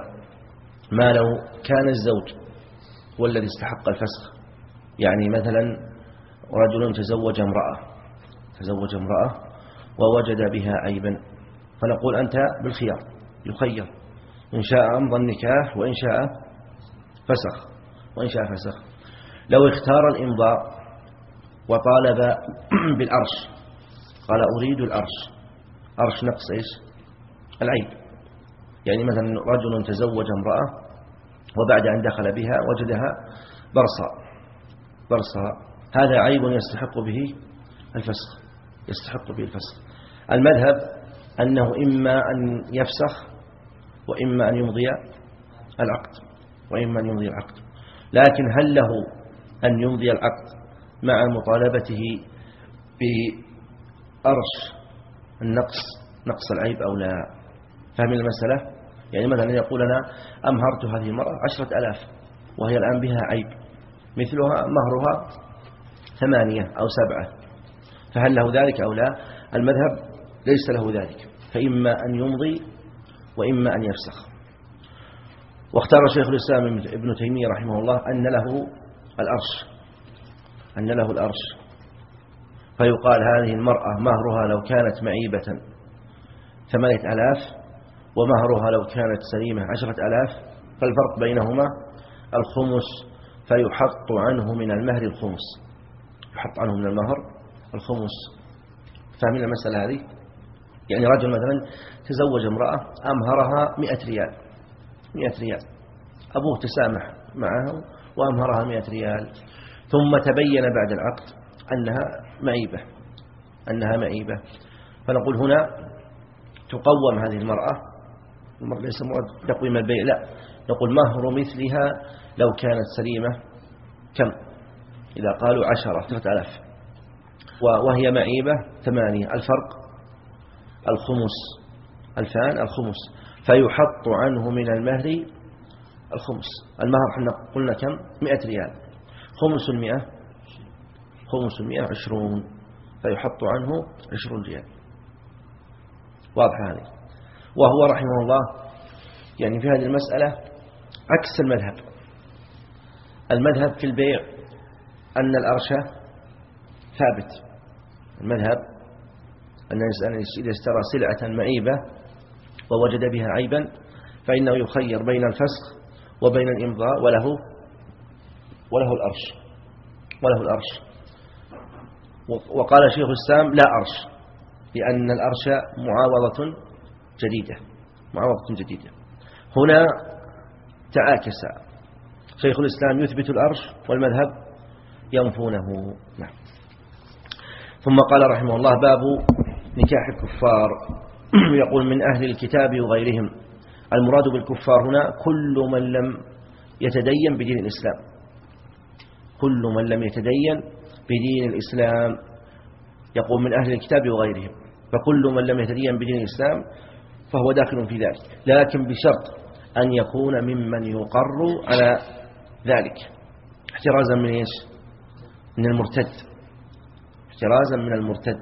ما لو كان الزوج هو الذي استحق الفسخ، يعني مثلا رجل تزوج امرأة تزوج امرأة ووجد بها عيبا، فنقول أنت بالخيار، يخير إن شاء أمضى النكاح وإن شاء فسخ وإن شاء فسخ. لو اختار الإمضاء وطالب بالأرش، قال أريد الأرش، أرش نقص إيش؟ العيب. يعني مثلا رجل تزوج امرأة وبعد أن دخل بها وجدها برصا برصا هذا عيب يستحق به الفسخ يستحق به الفسخ. المذهب أنه إما أن يفسخ وإما أن يمضي العقد وإما أن يمضي العقد. لكن هل له أن يمضي العقد مع مطالبته بأرش النقص نقص العيب أو لا؟ فهم المسألة؟ يعني مثلا يقول أنا أمهرت هذه المرأة عشرة ألاف وهي الآن بها عيب، مثلها مهرها ثمانية أو سبعة، فهل له ذلك أو لا؟ المذهب ليس له ذلك، فإما أن يمضي وإما أن يفسخ. واختار شيخ الإسلام ابن تيمية رحمه الله أن له الأرش أن له الأرش فيقال هذه المرأة مهرها لو كانت معيبة ثمانية آلاف ومهرها لو كانت سليمة عشرة آلاف، فالفرق بينهما الخمس، فيحط عنه من المهر الخمس، يحط عنه من المهر الخمس. فاهمين المسألة هذه؟ يعني رجل مثلا تزوج امرأة أمهرها مئة ريال مئة ريال، أبوه تسامح معه وأمهرها مئة ريال، ثم تبين بعد العقد أنها معيبة أنها معيبة فنقول هنا تقوم هذه المرأة، ليس مراد تقويم البيع، لا، نقول مهر مثلها لو كانت سليمة كم؟ إذا قالوا عشرة عشرة آلاف وهي معيبة ثمانية، الفرق الخمس، الفان الخمس، فيحط عنه من المهر الخمس. المهر احنا قلنا كم؟ مئة ريال، خمس المئة خمس المئة عشرون، فيحط عنه عشرون ريال. واضح هذه؟ وهو رحمه الله يعني في هذه المسألة عكس المذهب. المذهب في البيع أن الأرش ثابت، المذهب أن الإنسان إذا اشترى سلعة معيبة ووجد بها عيبا فإنه يخير بين الفسخ وبين الإمضاء وله وله الأرش وله الأرش وقال شيخ الإسلام لا أرش، لأن الأرش معاوضة جديدة معاوضة جديدة. هنا تعاكس، شيخ الإسلام يثبت الأرش والمذهب ينفونه. نعم. ثم قال رحمه الله باب نكاح الكفار. يقول من أهل الكتاب وغيرهم، المراد بالكفار هنا كل من لم يتدين بدين الإسلام، كل من لم يتدين بدين الإسلام. يقول من أهل الكتاب وغيرهم، فكل من لم يتدين بدين الإسلام فهو داخل في ذلك، لكن بشرط أن يكون ممن يقر على ذلك، احترازا من إيش؟ من المرتد، احترازا من المرتد.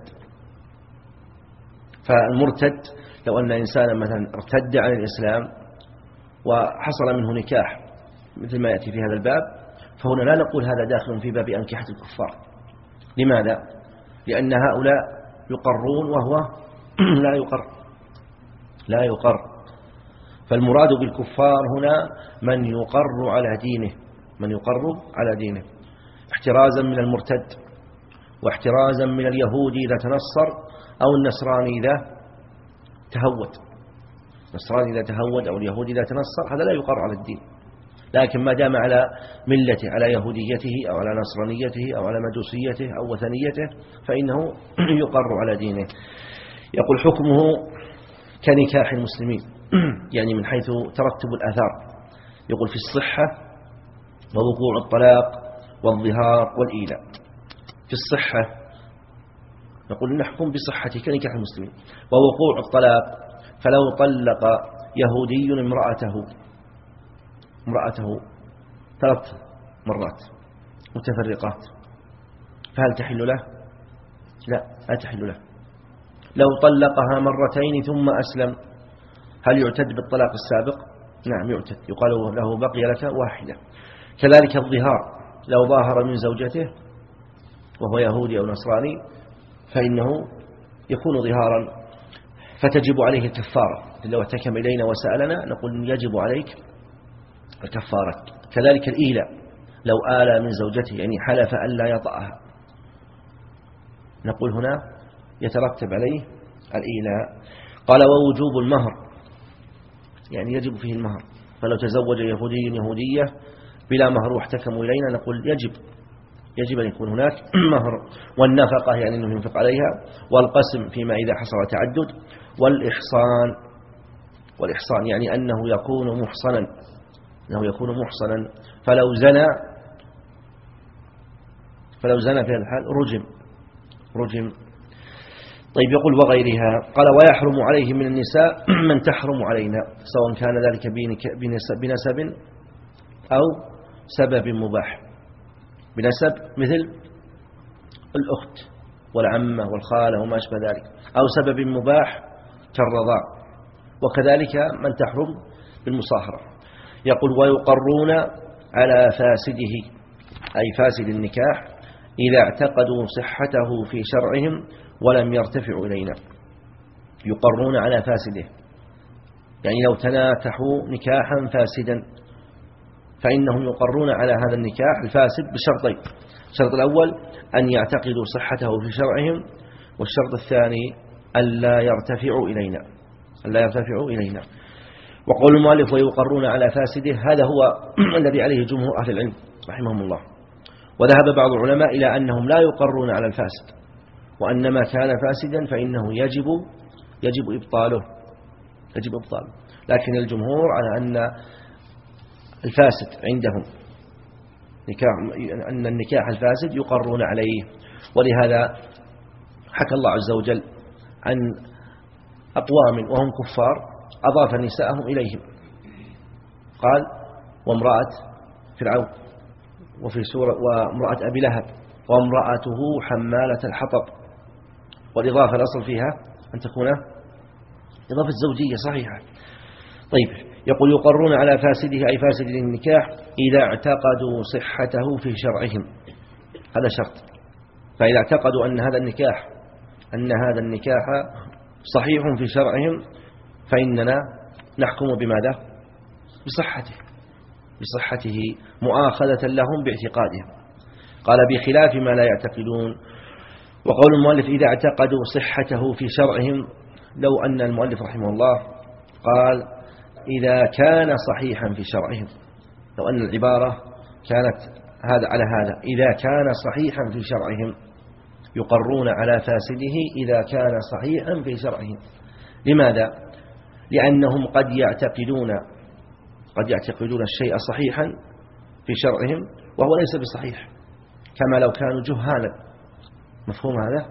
فالمرتد لو أن إنسانا مثلا ارتد عن الإسلام وحصل منه نكاح مثل ما يأتي في هذا الباب، فهنا لا نقول هذا داخل في باب أنكحة الكفار. لماذا؟ لأن هؤلاء يقرون وهو لا يقر لا يقر فالمراد بالكفار هنا من يقر على دينه، من يقر على دينه، احترازا من المرتد، واحترازا من اليهودي إذا تنصر، أو النصراني إذا تهود. النصراني إذا تهود أو اليهودي إذا تنصر هذا لا يقر على الدين، لكن ما دام على ملته، على يهوديته أو على نصرانيته أو على مجوسيته أو وثنيته، فإنه يقر على دينه. يقول حكمه كنكاح المسلمين، يعني من حيث ترتب الآثار. يقول في الصحة ووقوع الطلاق والظهار والإيلاء. في الصحة نقول نحكم بصحة كنكاح المسلمين. ووقوع الطلاق فلو طلق يهودي امرأته امرأته ثلاث مرات متفرقات فهل تحل له؟ لا، لا تحل له. لو طلقها مرتين ثم أسلم هل يعتد بالطلاق السابق؟ نعم يعتد، يقال له بقي لك واحدة. كذلك الظهار، لو ظاهر من زوجته وهو يهودي أو نصراني فإنه يكون ظهارا فتجب عليه الكفارة. لو احتكم إلينا وسألنا نقول يجب عليك الكفارة. كذلك الإيلاء، لو آل من زوجته يعني حلف أن لا يطأها، نقول هنا يترتب عليه الإيلاء. قال ووجوب المهر، يعني يجب فيه المهر. فلو تزوج يهودي يهودية بلا مهر واحتكموا إلينا نقول يجب يجب أن يكون هناك مهر. والنفقة يعني أنه ينفق عليها، والقسم فيما إذا حصل تعدد، والإحصان والإحصان يعني أنه يكون محصنا أنه يكون محصنا فلو زنى فلو زنى في هذا الحال رجم رجم طيب. يقول وغيرها. قال ويحرم عليه من النساء من تحرم علينا، سواء كان ذلك بنسب أو سبب مباح. بنسب مثل الأخت والعمة والخالة وما أشبه ذلك، أو سبب مباح كالرضاع، وكذلك من تحرم بالمصاهرة. يقول ويقرون على فاسده أي فاسد النكاح إذا اعتقدوا صحته في شرعهم ولم يرتفعوا إلينا، يقرون على فاسده. يعني لو تناكحوا نكاحا فاسدا فإنهم يقرون على هذا النكاح الفاسد بشرطين: الشرط الأول أن يعتقدوا صحته في شرعهم، والشرط الثاني ألا يرتفعوا إلينا ألا يرتفعوا إلينا وقول المؤلف ويقرون على فاسده، هذا هو الذي عليه جمهور أهل العلم رحمهم الله. وذهب بعض العلماء إلى أنهم لا يقرون على الفاسد، وأن ما كان فاسدا فإنه يجب يجب إبطاله يجب إبطاله لكن الجمهور على أن الفاسد عندهم نكاح، أن النكاح الفاسد يقرون عليه. ولهذا حكى الله عز وجل عن أقوام وهم كفار أضاف نساءهم إليهم، قال وامرأة فرعون، وفي سورة وامرأة أبي لهب وامرأته حمالة الحطب، والإضافة الأصل فيها أن تكون إضافة زوجية صحيحة. طيب، يقول يقرون على فاسده أي فاسد النكاح إذا اعتقدوا صحته في شرعهم، هذا شرط. فإذا اعتقدوا أن هذا النكاح أن هذا النكاح صحيح في شرعهم فإننا نحكم بماذا؟ بصحته بصحته مؤاخذة لهم باعتقادهم. قال بخلاف ما لا يعتقدون. وقول المؤلف إذا اعتقدوا صحته في شرعهم، لو أن المؤلف رحمه الله قال إذا كان صحيحا في شرعهم، لو أن العبارة كانت هذا على هذا إذا كان صحيحا في شرعهم، يقرون على فاسده إذا كان صحيحا في شرعهم. لماذا؟ لأنهم قد يعتقدون قد يعتقدون الشيء صحيحا في شرعهم وهو ليس بصحيح، كما لو كانوا جهالا. مفهوم هذا؟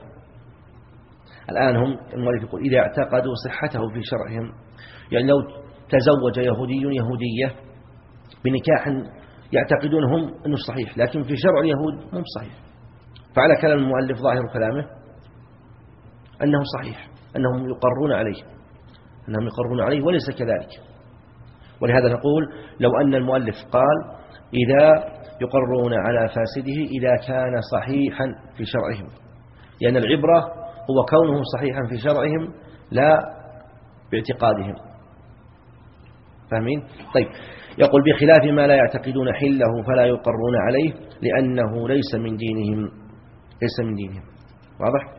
الآن هم المؤلف يقول إذا اعتقدوا صحته في شرعهم، يعني لو تزوج يهودي يهودية بنكاح يعتقدونهم أنه صحيح لكن في شرع اليهود مو صحيح، فعلى كلام المؤلف ظاهر كلامه أنه صحيح، أنهم يقرون عليه أنهم يقرون عليه وليس كذلك. ولهذا نقول لو أن المؤلف قال إذا يقرون على فاسده إذا كان صحيحا في شرعهم، لأن العبرة هو كونه صحيحا في شرعهم لا باعتقادهم. فاهمين؟ طيب، يقول بخلاف ما لا يعتقدون حله فلا يقرون عليه لأنه ليس من دينهم ليس من دينهم. واضح؟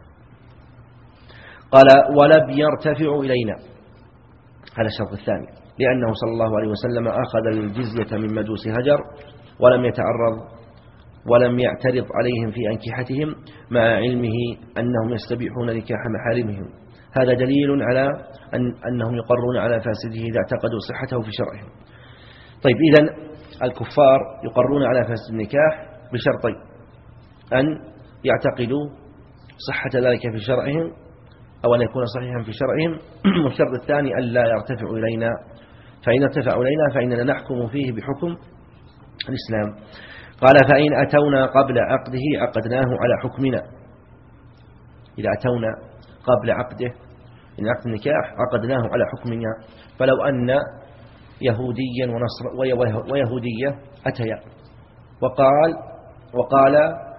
قال ولم يرتفعوا إلينا، هذا الشرط الثاني، لأنه صلى الله عليه وسلم أخذ الجزية من مجوس هجر ولم يتعرض ولم يعترض عليهم في أنكحتهم مع علمه أنهم يستبيحون نكاح محارمهم. هذا دليل على أن أنهم يقرون على فاسده إذا اعتقدوا صحته في شرعهم. طيب، إذن الكفار يقرون على فاسد النكاح بشرطين: أن يعتقدوا صحة ذلك في شرعهم أو أن يكون صحيحا في شرعهم، والشرط الثاني أن لا يرتفعوا إلينا، فإن ارتفعوا إلينا فإننا نحكم فيه بحكم الإسلام. قال فإن أتونا قبل عقده عقدناه على حكمنا. إذا أتونا قبل عقده إن عقد النكاح عقدناه على حكمنا. فلو أن يهوديا ونصر ويهودية أتيا وقال وقال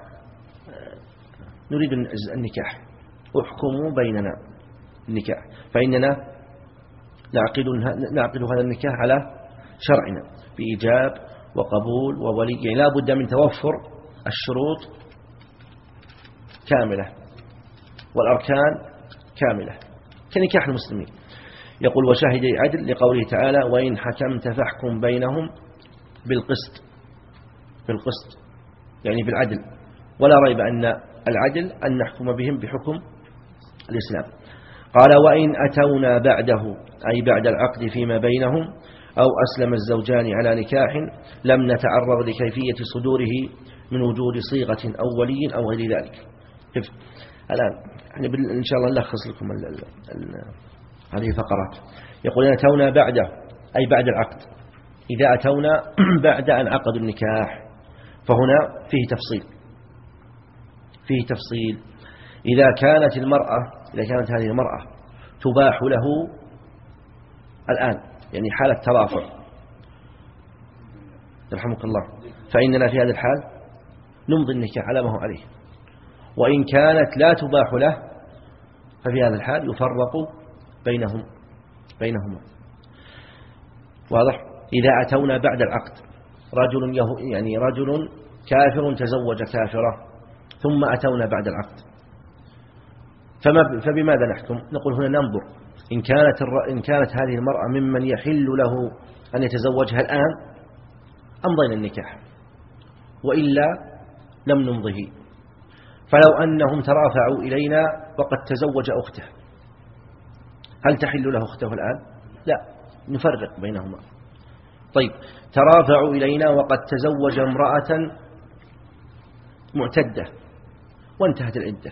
نريد النكاح، احكموا بيننا النكاح، فإننا نعقد نعقد هذا النكاح على شرعنا بإيجاب وقبول وولي، يعني لا بد من توفر الشروط كاملة والأركان كاملة كنكاح المسلمين. يقول وشاهد عدل لقوله تعالى وإن حكمت فاحكم بينهم بالقسط، بالقسط يعني بالعدل، ولا ريب أن العدل أن نحكم بهم بحكم الإسلام. قال وإن أتونا بعده أي بعد العقد فيما بينهم أو أسلم الزوجان على نكاح لم نتعرض لكيفية صدوره من وجود صيغة أو ولي أو غير ذلك. الآن يعني إن شاء الله نلخص لكم ال ال ال هذه الفقرات. يقول أتونا بعده أي بعد العقد، إذا أتونا بعد أن عقدوا النكاح فهنا فيه تفصيل فيه تفصيل إذا كانت المرأة إذا كانت هذه المرأة تباح له الآن، يعني حالة توافر، يرحمك الله، فإننا في هذا الحال نمضي النكاح على ما هو عليه. وإن كانت لا تباح له ففي هذا الحال يفرق بينهم بينهما. واضح؟ إذا أتونا بعد العقد رجل يهو يعني رجل كافر تزوج كافرة ثم أتونا بعد العقد، فما فبماذا نحكم؟ نقول هنا ننظر إن كانت إن كانت هذه المرأة ممن يحل له أن يتزوجها الآن أمضينا النكاح، وإلا لم نمضه. فلو أنهم ترافعوا إلينا وقد تزوج أخته، هل تحل له أخته الآن؟ لا، نفرق بينهما. طيب، ترافعوا إلينا وقد تزوج امرأة معتدة وانتهت العدة،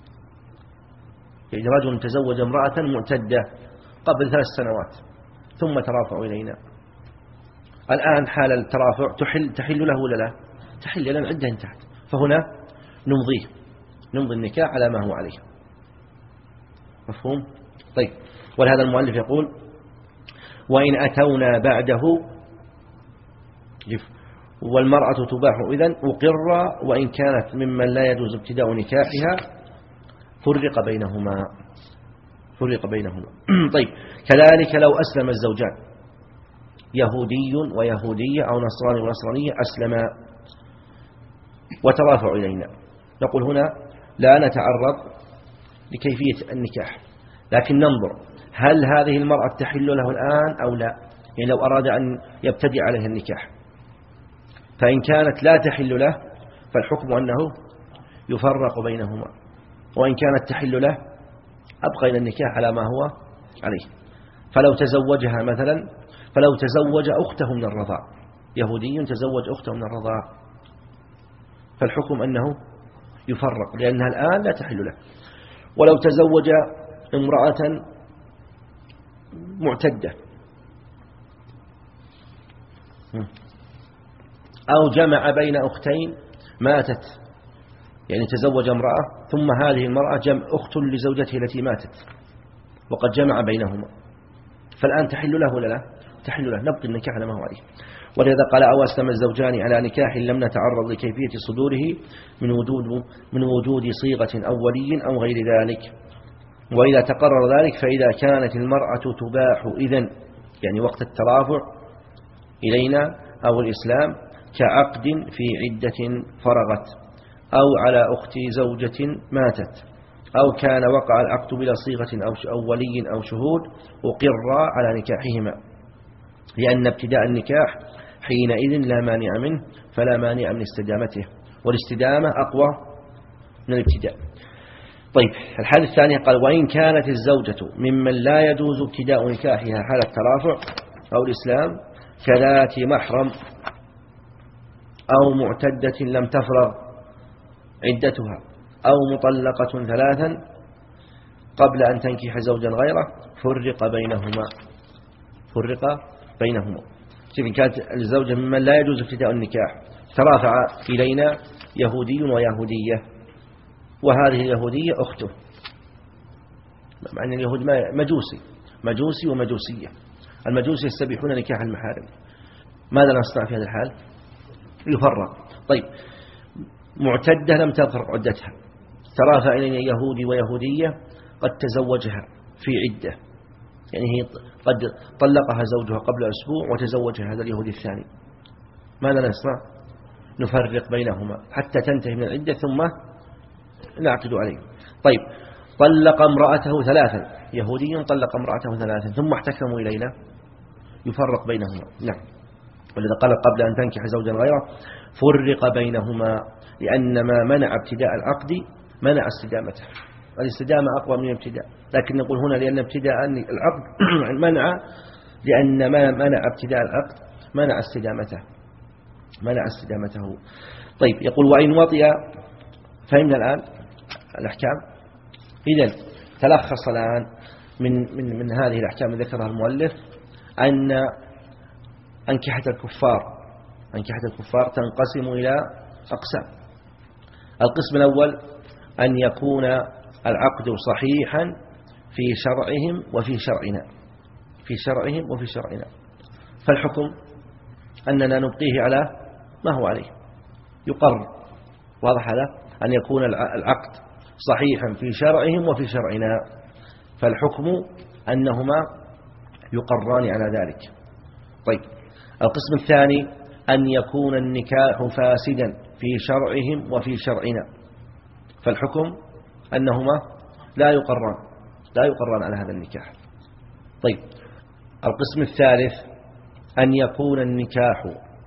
يعني رجل تزوج امرأة معتدة قبل ثلاث سنوات ثم ترافعوا إلينا، الآن حال الترافع تحل, تحل له ولا لا؟ تحل لأن العدة انتهت، فهنا نمضيه نمضي النكاح على ما هو عليه. مفهوم؟ طيب، ولهذا المؤلف يقول وإن أتونا بعده والمرأة تباح إذن أقر، وإن كانت ممن لا يجوز ابتداء نكاحها فرق بينهما فرق بينهما طيب، كذلك لو أسلم الزوجان يهودي ويهودية أو نصراني ونصرانية أسلما وترافعوا إلينا، نقول هنا لا نتعرض لكيفية النكاح، لكن ننظر هل هذه المرأة تحل له الآن أو لا، يعني لو أراد أن يبتدئ عليها النكاح، فإن كانت لا تحل له فالحكم أنه يفرق بينهما، وإن كانت تحل له أبقينا النكاح على ما هو عليه. فلو تزوجها مثلا فلو تزوج أخته من الرضاع، يهودي تزوج أخته من الرضاع، فالحكم أنه يفرق لأنها الآن لا تحل له. ولو تزوج امرأة معتدة أو جمع بين أختين ماتت، يعني تزوج امرأة ثم هذه المرأة جمع أخت لزوجته التي ماتت وقد جمع بينهما، فالآن تحل له ولا لا؟ تحل له، نبقي النكاح على ما هو عليه. ولذا قال أو أسلم الزوجان على نكاح لم نتعرض لكيفية صدوره من وجود من وجود صيغة أو ولي أو غير ذلك. وإذا تقرر ذلك فإذا كانت المرأة تباح إذن، يعني وقت الترافع إلينا أو الإسلام، كعقد في عدة فرغت أو على أخت زوجة ماتت، أو كان وقع العقد بلا صيغة أو ولي أو شهود، أقر على نكاحهما، لأن ابتداء النكاح حينئذ لا مانع منه، فلا مانع من استدامته، والاستدامة أقوى من الابتداء. طيب، الحالة الثانية قال وإن كانت الزوجة ممن لا يجوز ابتداء نكاحها حال الترافع أو الإسلام كذات محرم أو معتدة لم تفرغ عدتها أو مطلقة ثلاثا قبل أن تنكح زوجا غيره فرق بينهما فرق بينهما إن كانت الزوجة ممن لا يجوز ابتداء النكاح ترافع إلينا يهودي ويهودية، وهذه اليهودية أخته، مع أن اليهود مجوسي مجوسي ومجوسية، المجوسي يستبيحون نكاح المحارم، ماذا نصنع في هذا الحال؟ يفرق. طيب، معتدة لم تفرق عدتها، ترافع إلينا يهودي ويهودية قد تزوجها في عدة، يعني هي قد طلقها زوجها قبل أسبوع وتزوجها هذا اليهودي الثاني، ماذا نصنع؟ نفرق بينهما حتى تنتهي من العدة ثم نعقد عليه. طيب، طلق امرأته ثلاثا، يهودي طلق امرأته ثلاثا ثم احتكموا إلينا، يفرق بينهما. نعم، ولذا قال قبل أن تنكح زوجا غيره فرق بينهما، لأن ما منع ابتداء العقد منع استدامته، الاستدامة أقوى من الابتداء، لكن نقول هنا لأن ابتداء العقد منع، لأن ما منع ابتداء العقد منع استدامته منع استدامته. طيب، يقول وإن وطئ، فهمنا الآن الأحكام. إذن تلخص الآن من من من هذه الأحكام التي ذكرها المؤلف أن أنكحة الكفار أنكحة الكفار تنقسم إلى أقسام. القسم الأول أن يكون العقد صحيحا في شرعهم وفي شرعنا في شرعهم وفي شرعنا، فالحكم أننا نبقيه على ما هو عليه، يقر واضح هذا؟ أن يكون العقد صحيحا في شرعهم وفي شرعنا، فالحكم أنهما يقران على ذلك. طيب، القسم الثاني أن يكون النكاح فاسدا في شرعهم وفي شرعنا، فالحكم أنهما لا يقران لا يقران على هذا النكاح. طيب، القسم الثالث أن يكون النكاح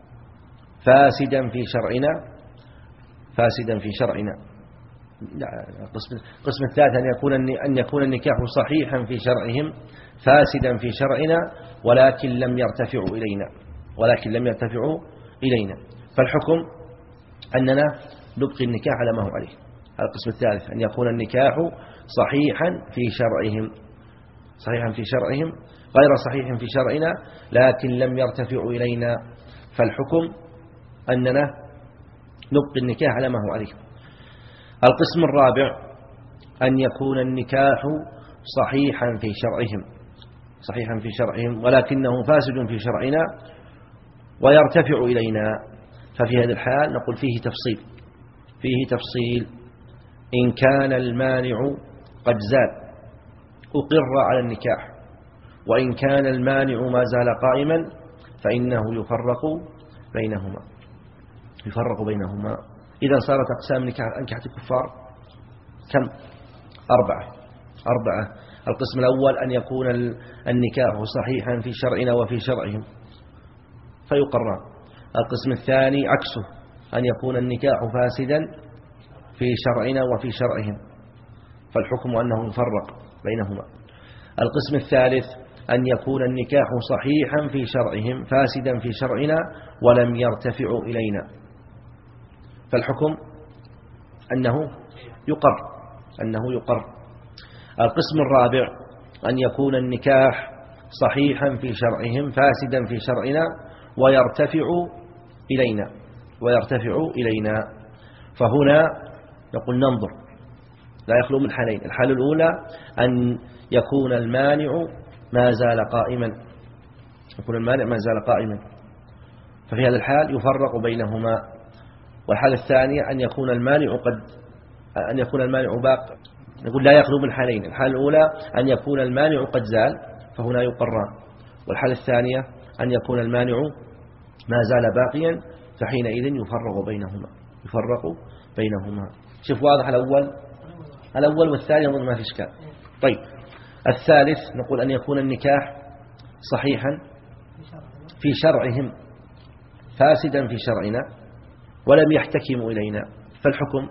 فاسدا في شرعنا فاسدا في شرعنا لا، القسم القسم الثالث أن يكون أن يكون النكاح صحيحا في شرعهم فاسدا في شرعنا ولكن لم يرتفعوا إلينا ولكن لم يرتفعوا إلينا فالحكم أننا نبقي النكاح على ما هو عليه. القسم الثالث أن يكون النكاح صحيحا في شرعهم صحيحا في شرعهم غير صحيح في شرعنا لكن لم يرتفعوا إلينا، فالحكم أننا نبقي النكاح على ما هو عليه. القسم الرابع أن يكون النكاح صحيحا في شرعهم صحيحا في شرعهم ولكنه فاسد في شرعنا ويرتفع إلينا، ففي هذا الحال نقول فيه تفصيل فيه تفصيل إن كان المانع قد زال أقر على النكاح، وإن كان المانع ما زال قائما فإنه يفرق بينهما يفرق بينهما إذا صارت أقسام نكاح الكفار كم؟ أربعة أربعة القسم الأول أن يكون النكاح صحيحا في شرعنا وفي شرعهم فيقران. القسم الثاني عكسه أن يكون النكاح فاسدا في شرعنا وفي شرعهم فالحكم أنه يفرق بينهما. القسم الثالث أن يكون النكاح صحيحا في شرعهم فاسدا في شرعنا ولم يرتفع إلينا فالحكم أنه يقر أنه يقر. القسم الرابع أن يكون النكاح صحيحا في شرعهم فاسدا في شرعنا ويرتفع إلينا ويرتفع إلينا فهنا نقول ننظر لا يخلو من حالين. الحالة الأولى أن يكون المانع ما زال قائما يكون المانع ما زال قائما ففي هذا الحال يفرق بينهما. والحالة الثانية أن يكون المانع قد أن يكون المانع باق نقول لا يخلو من حالين. الحالة الأولى أن يكون المانع قد زال فهنا يقران، والحالة الثانية أن يكون المانع ما زال باقيا فحينئذ يفرق بينهما يفرق بينهما. شوف واضح الأول الأول والثاني أظن ما في إشكال. طيب، الثالث نقول أن يكون النكاح صحيحا في شرعهم فاسدا في شرعنا ولم يحتكموا إلينا فالحكم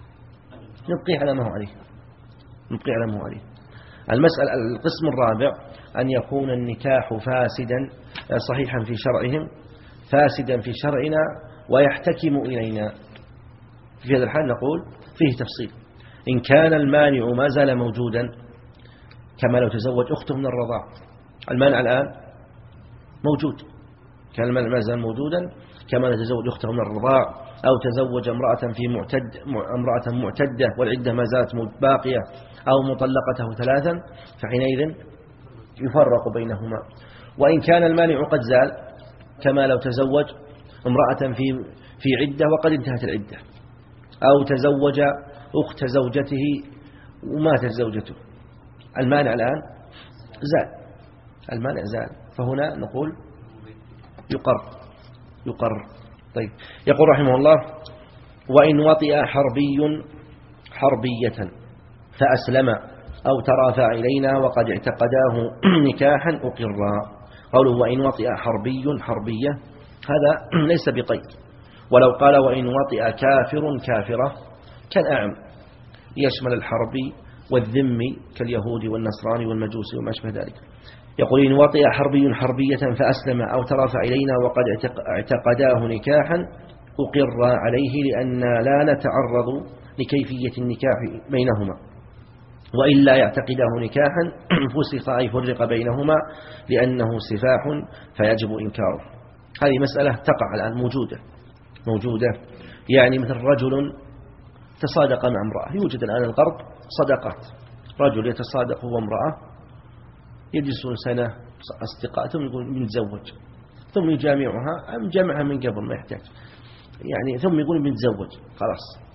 نبقي على ما هو عليه نبقي على ما هو عليه. المسألة القسم الرابع أن يكون النكاح فاسدا صحيحا في شرعهم فاسدا في شرعنا ويحتكم إلينا. في هذا الحال نقول فيه تفصيل. إن كان المانع ما زال موجودا كما لو تزوج أخته من الرضاع، المانع الآن موجود، كان المانع ما زال موجودا كما لو تزوج أخته من الرضاع أو تزوج امرأة في معتد امرأة معتدة والعدة ما زالت باقية أو مطلقته ثلاثا فحينئذ يفرق بينهما. وإن كان المانع قد زال كما لو تزوج امرأة في في عدة وقد انتهت العدة أو تزوج أخت زوجته وماتت زوجته، المانع الآن زال المانع زال فهنا نقول يقر يقر. طيب، يقول رحمه الله: وإن وطئ حربي حربية فأسلم أو ترافع إلينا وقد اعتقداه نكاحا أقرا. قوله وإن وطئ حربي حربية هذا ليس بقيد، ولو قال وإن وطئ كافر كافرة كان أعم يشمل الحربي والذمي كاليهود والنصراني والمجوسي وما أشبه ذلك. يقول إن وطئ حربي حربية فأسلم أو ترافع إلينا وقد اعتقداه نكاحا أقر عليه لأن لا نتعرض لكيفية النكاح بينهما، وإلا يعتقداه نكاحا فسخ أي فرق بينهما لأنه سفاح فيجب إنكاره. هذه مسألة تقع الآن موجودة موجودة يعني مثل رجل تصادق مع امرأة، يوجد الآن الغرب صداقات، رجل يتصادق هو امرأة يجلسون سنة أصدقاء ثم يقول بنتزوج ثم يجامعها أم جمعها من قبل ما يحتاج يعني ثم يقول بنتزوج خلاص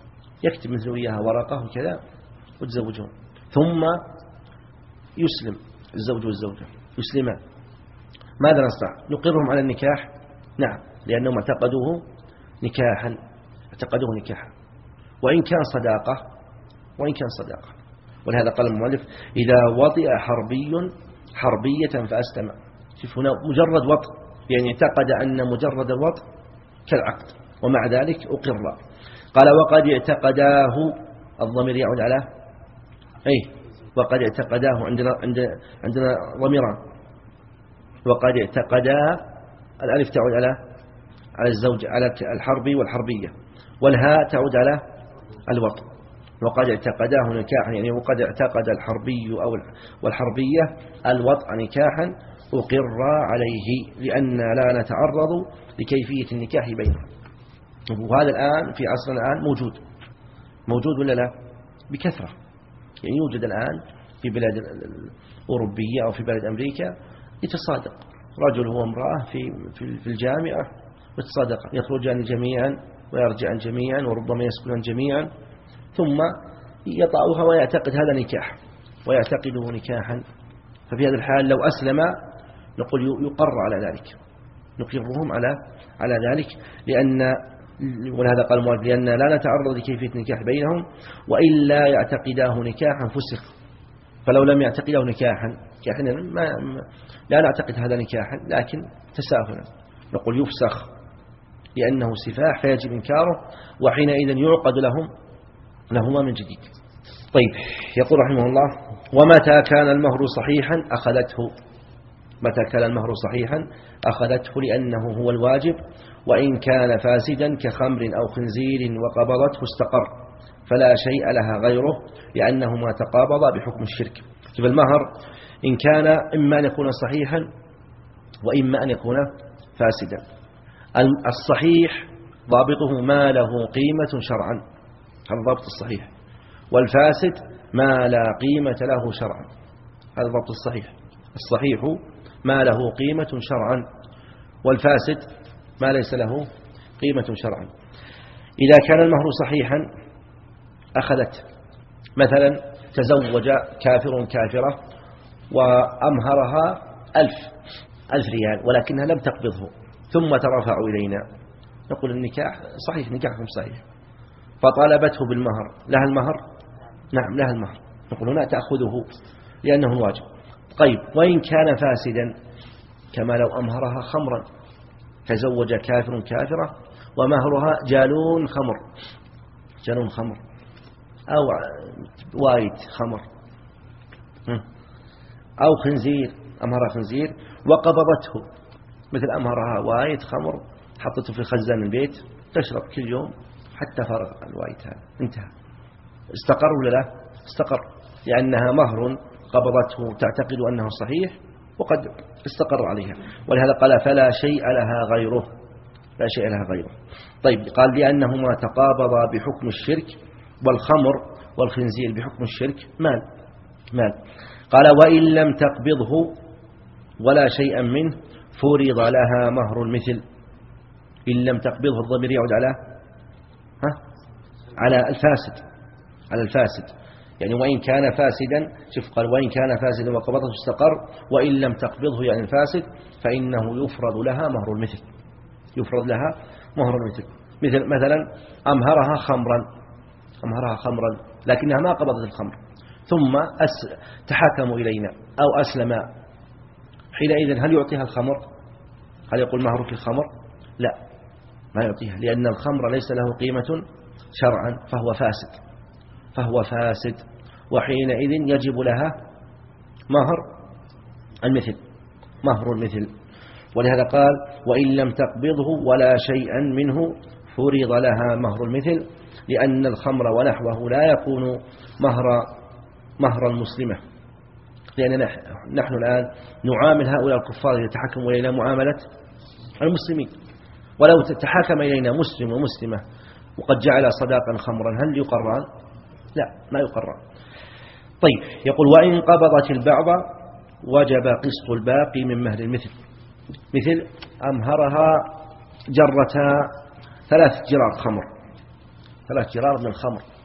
يكتب مثل وياها ورقة وكذا وتزوجهم، ثم يسلم الزوج والزوجة يسلمان. ماذا نصنع؟ نقرهم على النكاح؟ نعم، لأنهم اعتقدوه نكاحا اعتقدوه نكاحا وإن كان صداقة وإن كان صداقة. ولهذا قال المؤلف إذا وطئ حربي حربية فأسلم. شوف هنا مجرد وطئ، يعني اعتقد أن مجرد الوطئ كالعقد ومع ذلك أقر. قال وقد اعتقداه، الضمير يعود على أي وقد اعتقداه، عندنا عندنا عندنا ضميران، وقد اعتقدا، الألف تعود على على الزوج على الحربي والحربية، والهاء تعود على الوطء. وقد اعتقداه نكاحا، يعني وقد اعتقد الحربي أو والحربية الوطء نكاحا أقر عليه، لأن لا نتعرض لكيفية النكاح بينهم. وهذا الآن في عصرنا الآن موجود موجود ولا لا؟ بكثرة. يعني يوجد الآن في بلاد الأوروبية أو في بلاد أمريكا يتصادق رجل وامرأة في في الجامعة ويتصادق، يخرجان جميعا ويرجعان جميعا وربما يسكنان جميعا، ثم يطأها ويعتقد هذا نكاح ويعتقده نكاحا. ففي هذا الحال لو أسلم نقول يقر على ذلك، نقرهم على على ذلك، لأن ولهذا قال المؤلف لأن لا نتعرض لكيفية النكاح بينهم، وإلا يعتقداه نكاحا فسخ. فلو لم يعتقداه نكاحا، يعني ما لا نعتقد هذا نكاحا لكن تساهلا، نقول يفسخ لأنه سفاح فيجب إنكاره، وحينئذ يعقد لهم لهما من جديد. طيب، يقول رحمه الله ومتى كان المهر صحيحا أخذته. متى كان المهر صحيحا أخذته لأنه هو الواجب، وإن كان فاسدا كخمر أو خنزير وقبضته استقر، فلا شيء لها غيره لأنهما تقابضا بحكم الشرك. فالمهر إن كان إما أن يكون صحيحا وإما أن يكون فاسدا. الصحيح ضابطه ما له قيمة شرعا، هذا ضابط الصحيح، والفاسد ما لا قيمة له شرعا، هذا ضابط الصحيح. الصحيح ما له قيمة شرعا، والفاسد ما ليس له قيمة شرعا. إذا كان المهر صحيحا أخذت، مثلا تزوج كافر كافرة وأمهرها ألف ألف ريال ولكنها لم تقبضه، ثم ترفع إلينا، نقول النكاح صحيح، نكاحكم صحيح. فطالبته بالمهر، لها المهر؟ نعم لها المهر، نقول هنا تأخذه لأنه واجب. طيب، وإن كان فاسدا كما لو أمهرها خمرا، تزوج كافر كافرة ومهرها جالون خمر، جالون خمر أو وايد خمر أو خنزير، أمهرها خنزير وقبضته، مثل أمهرها وايد خمر حطته في خزان البيت تشرب كل يوم حتى فرغ الوايد هذا، انتهى. استقر ولا لا؟ استقر، لأنها مهر قبضته تعتقد أنه صحيح وقد استقر عليها. ولهذا قال فلا شيء لها غيره، لا شيء لها غيره. طيب، قال لأنهما تقابضا بحكم الشرك، والخمر والخنزير بحكم الشرك مال مال. قال وإن لم تقبضه ولا شيئا منه فرض لها مهر المثل. إن لم تقبضه الضمير يعود على ها على الفاسد، على الفاسد، يعني وإن كان فاسدا، شوف قال وإن كان فاسدا وقبضته استقر، وإن لم تقبضه يعني الفاسد فإنه يفرض لها مهر المثل، يفرض لها مهر المثل. مثل مثلا أمهرها خمرا، أمهرها خمرا لكنها ما قبضت الخمر، ثم أس تحاكموا إلينا أو أسلم، حينئذ هل يعطيها الخمر؟ هل يقول مهرك الخمر؟ لا، ما يعطيها، لأن الخمر ليس له قيمة شرعا، فهو فاسد فهو فاسد وحينئذ يجب لها مهر المثل، مهر المثل. ولهذا قال وإن لم تقبضه ولا شيئا منه فرض لها مهر المثل، لأن الخمر ونحوه لا يكون مهر مهر المسلمة، لأن نحن الآن نعامل هؤلاء الكفار يتحكموا إلينا معاملة المسلمين، ولو تحاكم إلينا مسلم ومسلمة وقد جعل صداقا خمرا هل يقران؟ لا، ما يقران. طيب، يقول وإن قبضت البعض وجب قسط الباقي من مهر المثل. مثل أمهرها جرتا ثلاث جرار خمر، ثلاث جرار من الخمر،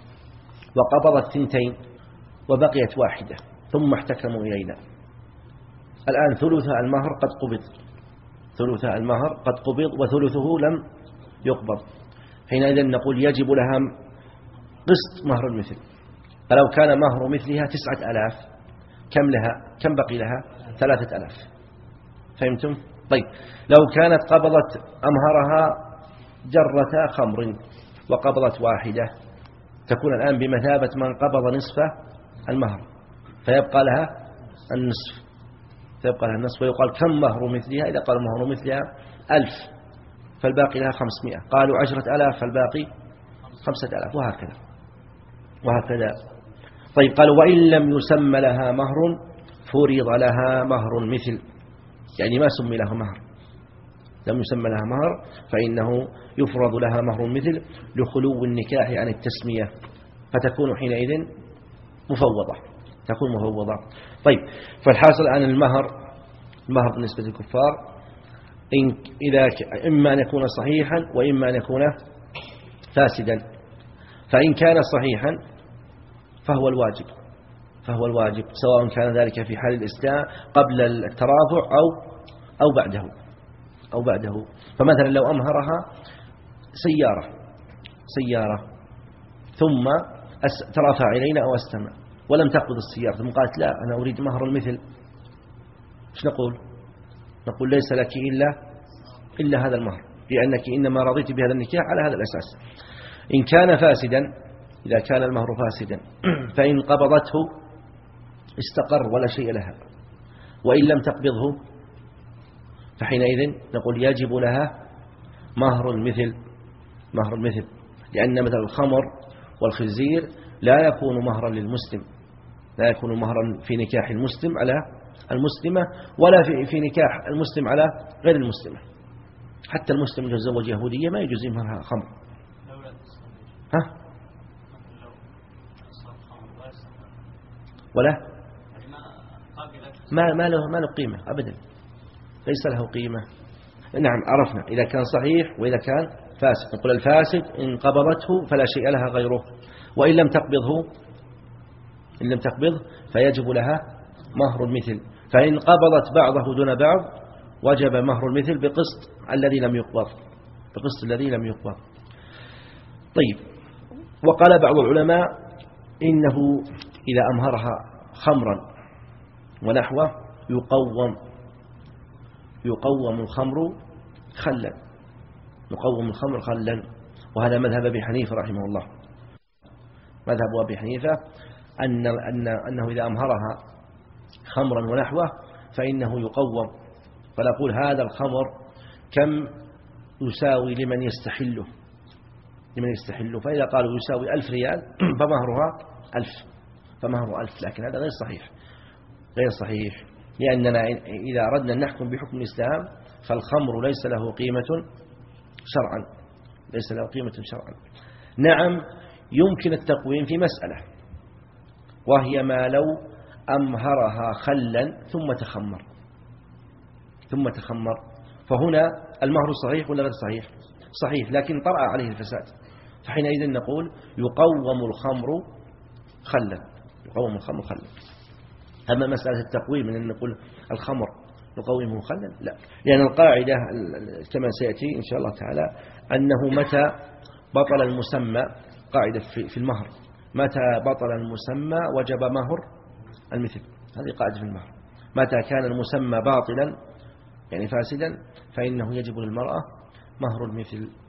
وقبضت ثنتين وبقيت واحدة ثم احتكموا إلينا، الآن ثلث المهر قد قبض، ثلث المهر قد قبض وثلثه لم يقبض، حينئذ نقول يجب لها قسط مهر المثل. فلو كان مهر مثلها تسعة ألاف كم لها؟ كم بقي لها؟ ثلاثة ألاف. فهمتم؟ طيب لو كانت قبضت أمهرها جرة خمر وقبضت واحدة تكون الآن بمثابة من قبض نصف المهر، فيبقى لها النصف، فيبقى لها النصف. ويقال كم مهر مثلها؟ إذا قال مهر مثلها ألف فالباقي لها خمسمائة، قالوا عشرة ألاف فالباقي خمسة ألاف، وهكذا وهكذا. طيب قالوا وإن لم يسمى لها مهر فرض لها مهر مثل، يعني ما سمي لها مهر، لم يسمى لها مهر فإنه يفرض لها مهر مثل لخلو النكاح عن التسمية، فتكون حينئذ مفوضة، تكون مفوضة. طيب فالحاصل عن المهر، المهر بالنسبة للكفار إن إذا إما أن يكون صحيحا وإما أن يكون فاسدا، فإن كان صحيحا فهو الواجب، فهو الواجب سواء كان ذلك في حال الإسلام قبل الترافع أو أو بعده أو بعده. فمثلا لو أمهرها سيارة سيارة ثم ترافع إلينا أو استمع ولم تقبض السيارة ثم قالت لا أنا أريد مهر المثل، ايش نقول؟ نقول ليس لك إلا إلا هذا المهر، لأنك إنما رضيت بهذا النكاح على هذا الأساس. إن كان فاسدا، إذا كان المهر فاسدا فإن قبضته استقر ولا شيء لها، وإن لم تقبضه فحينئذ نقول يجب لها مهر المثل، مهر المثل، لأن مثل الخمر والخنزير لا يكون مهرا للمسلم، لا يكون مهرا في نكاح المسلم على المسلمة ولا في في نكاح المسلم على غير المسلمة. حتى المسلم إذا تزوج يهودية ما يجوز مهرها خمر. ها؟ ولا ما ما له ما له قيمة أبدا، ليس له قيمة. نعم عرفنا إذا كان صحيح وإذا كان فاسد. نقول الفاسد إن قبضته فلا شيء لها غيره، وإن لم تقبضه إن لم تقبض فيجب لها مهر المثل، فإن قبضت بعضه دون بعض وجب مهر المثل بقسط الذي لم يقبض، بقسط الذي لم يقبض. طيب وقال بعض العلماء إنه إذا أمهرها خمرا ونحوه يقوم يقوم الخمر خلا، يقوم الخمر خلا، وهذا مذهب أبي حنيفة رحمه الله. مذهب أبي حنيفة أن أن أنه إذا أمهرها خمرا ونحوه فإنه يقوم، فنقول هذا الخمر كم يساوي لمن يستحله، لمن يستحله، فإذا قالوا يساوي ألف ريال فمهرها ألف، فمهر ألف، لكن هذا غير صحيح، غير صحيح، لأننا إذا أردنا أن نحكم بحكم الإسلام فالخمر ليس له قيمة شرعا، ليس له قيمة شرعا. نعم يمكن التقويم في مسألة، وهي ما لو أمهرها خلا ثم تخمر ثم تخمر فهنا المهر صحيح ولا غير صحيح؟ صحيح، لكن طرأ عليه الفساد، فحينئذ نقول يقوم الخمر خلا، يقوم الخمر خلا. أما مسألة التقويم أن نقول الخمر نقومه خلا لا، لأن القاعدة كما سيأتي إن شاء الله تعالى أنه متى بطل المسمى، قاعدة في المهر، متى بطل المسمى وجب مهر المثل، هذه قاعدة في المهر. متى كان المسمى باطلا يعني فاسدا فإنه يجب للمرأة مهر المثل.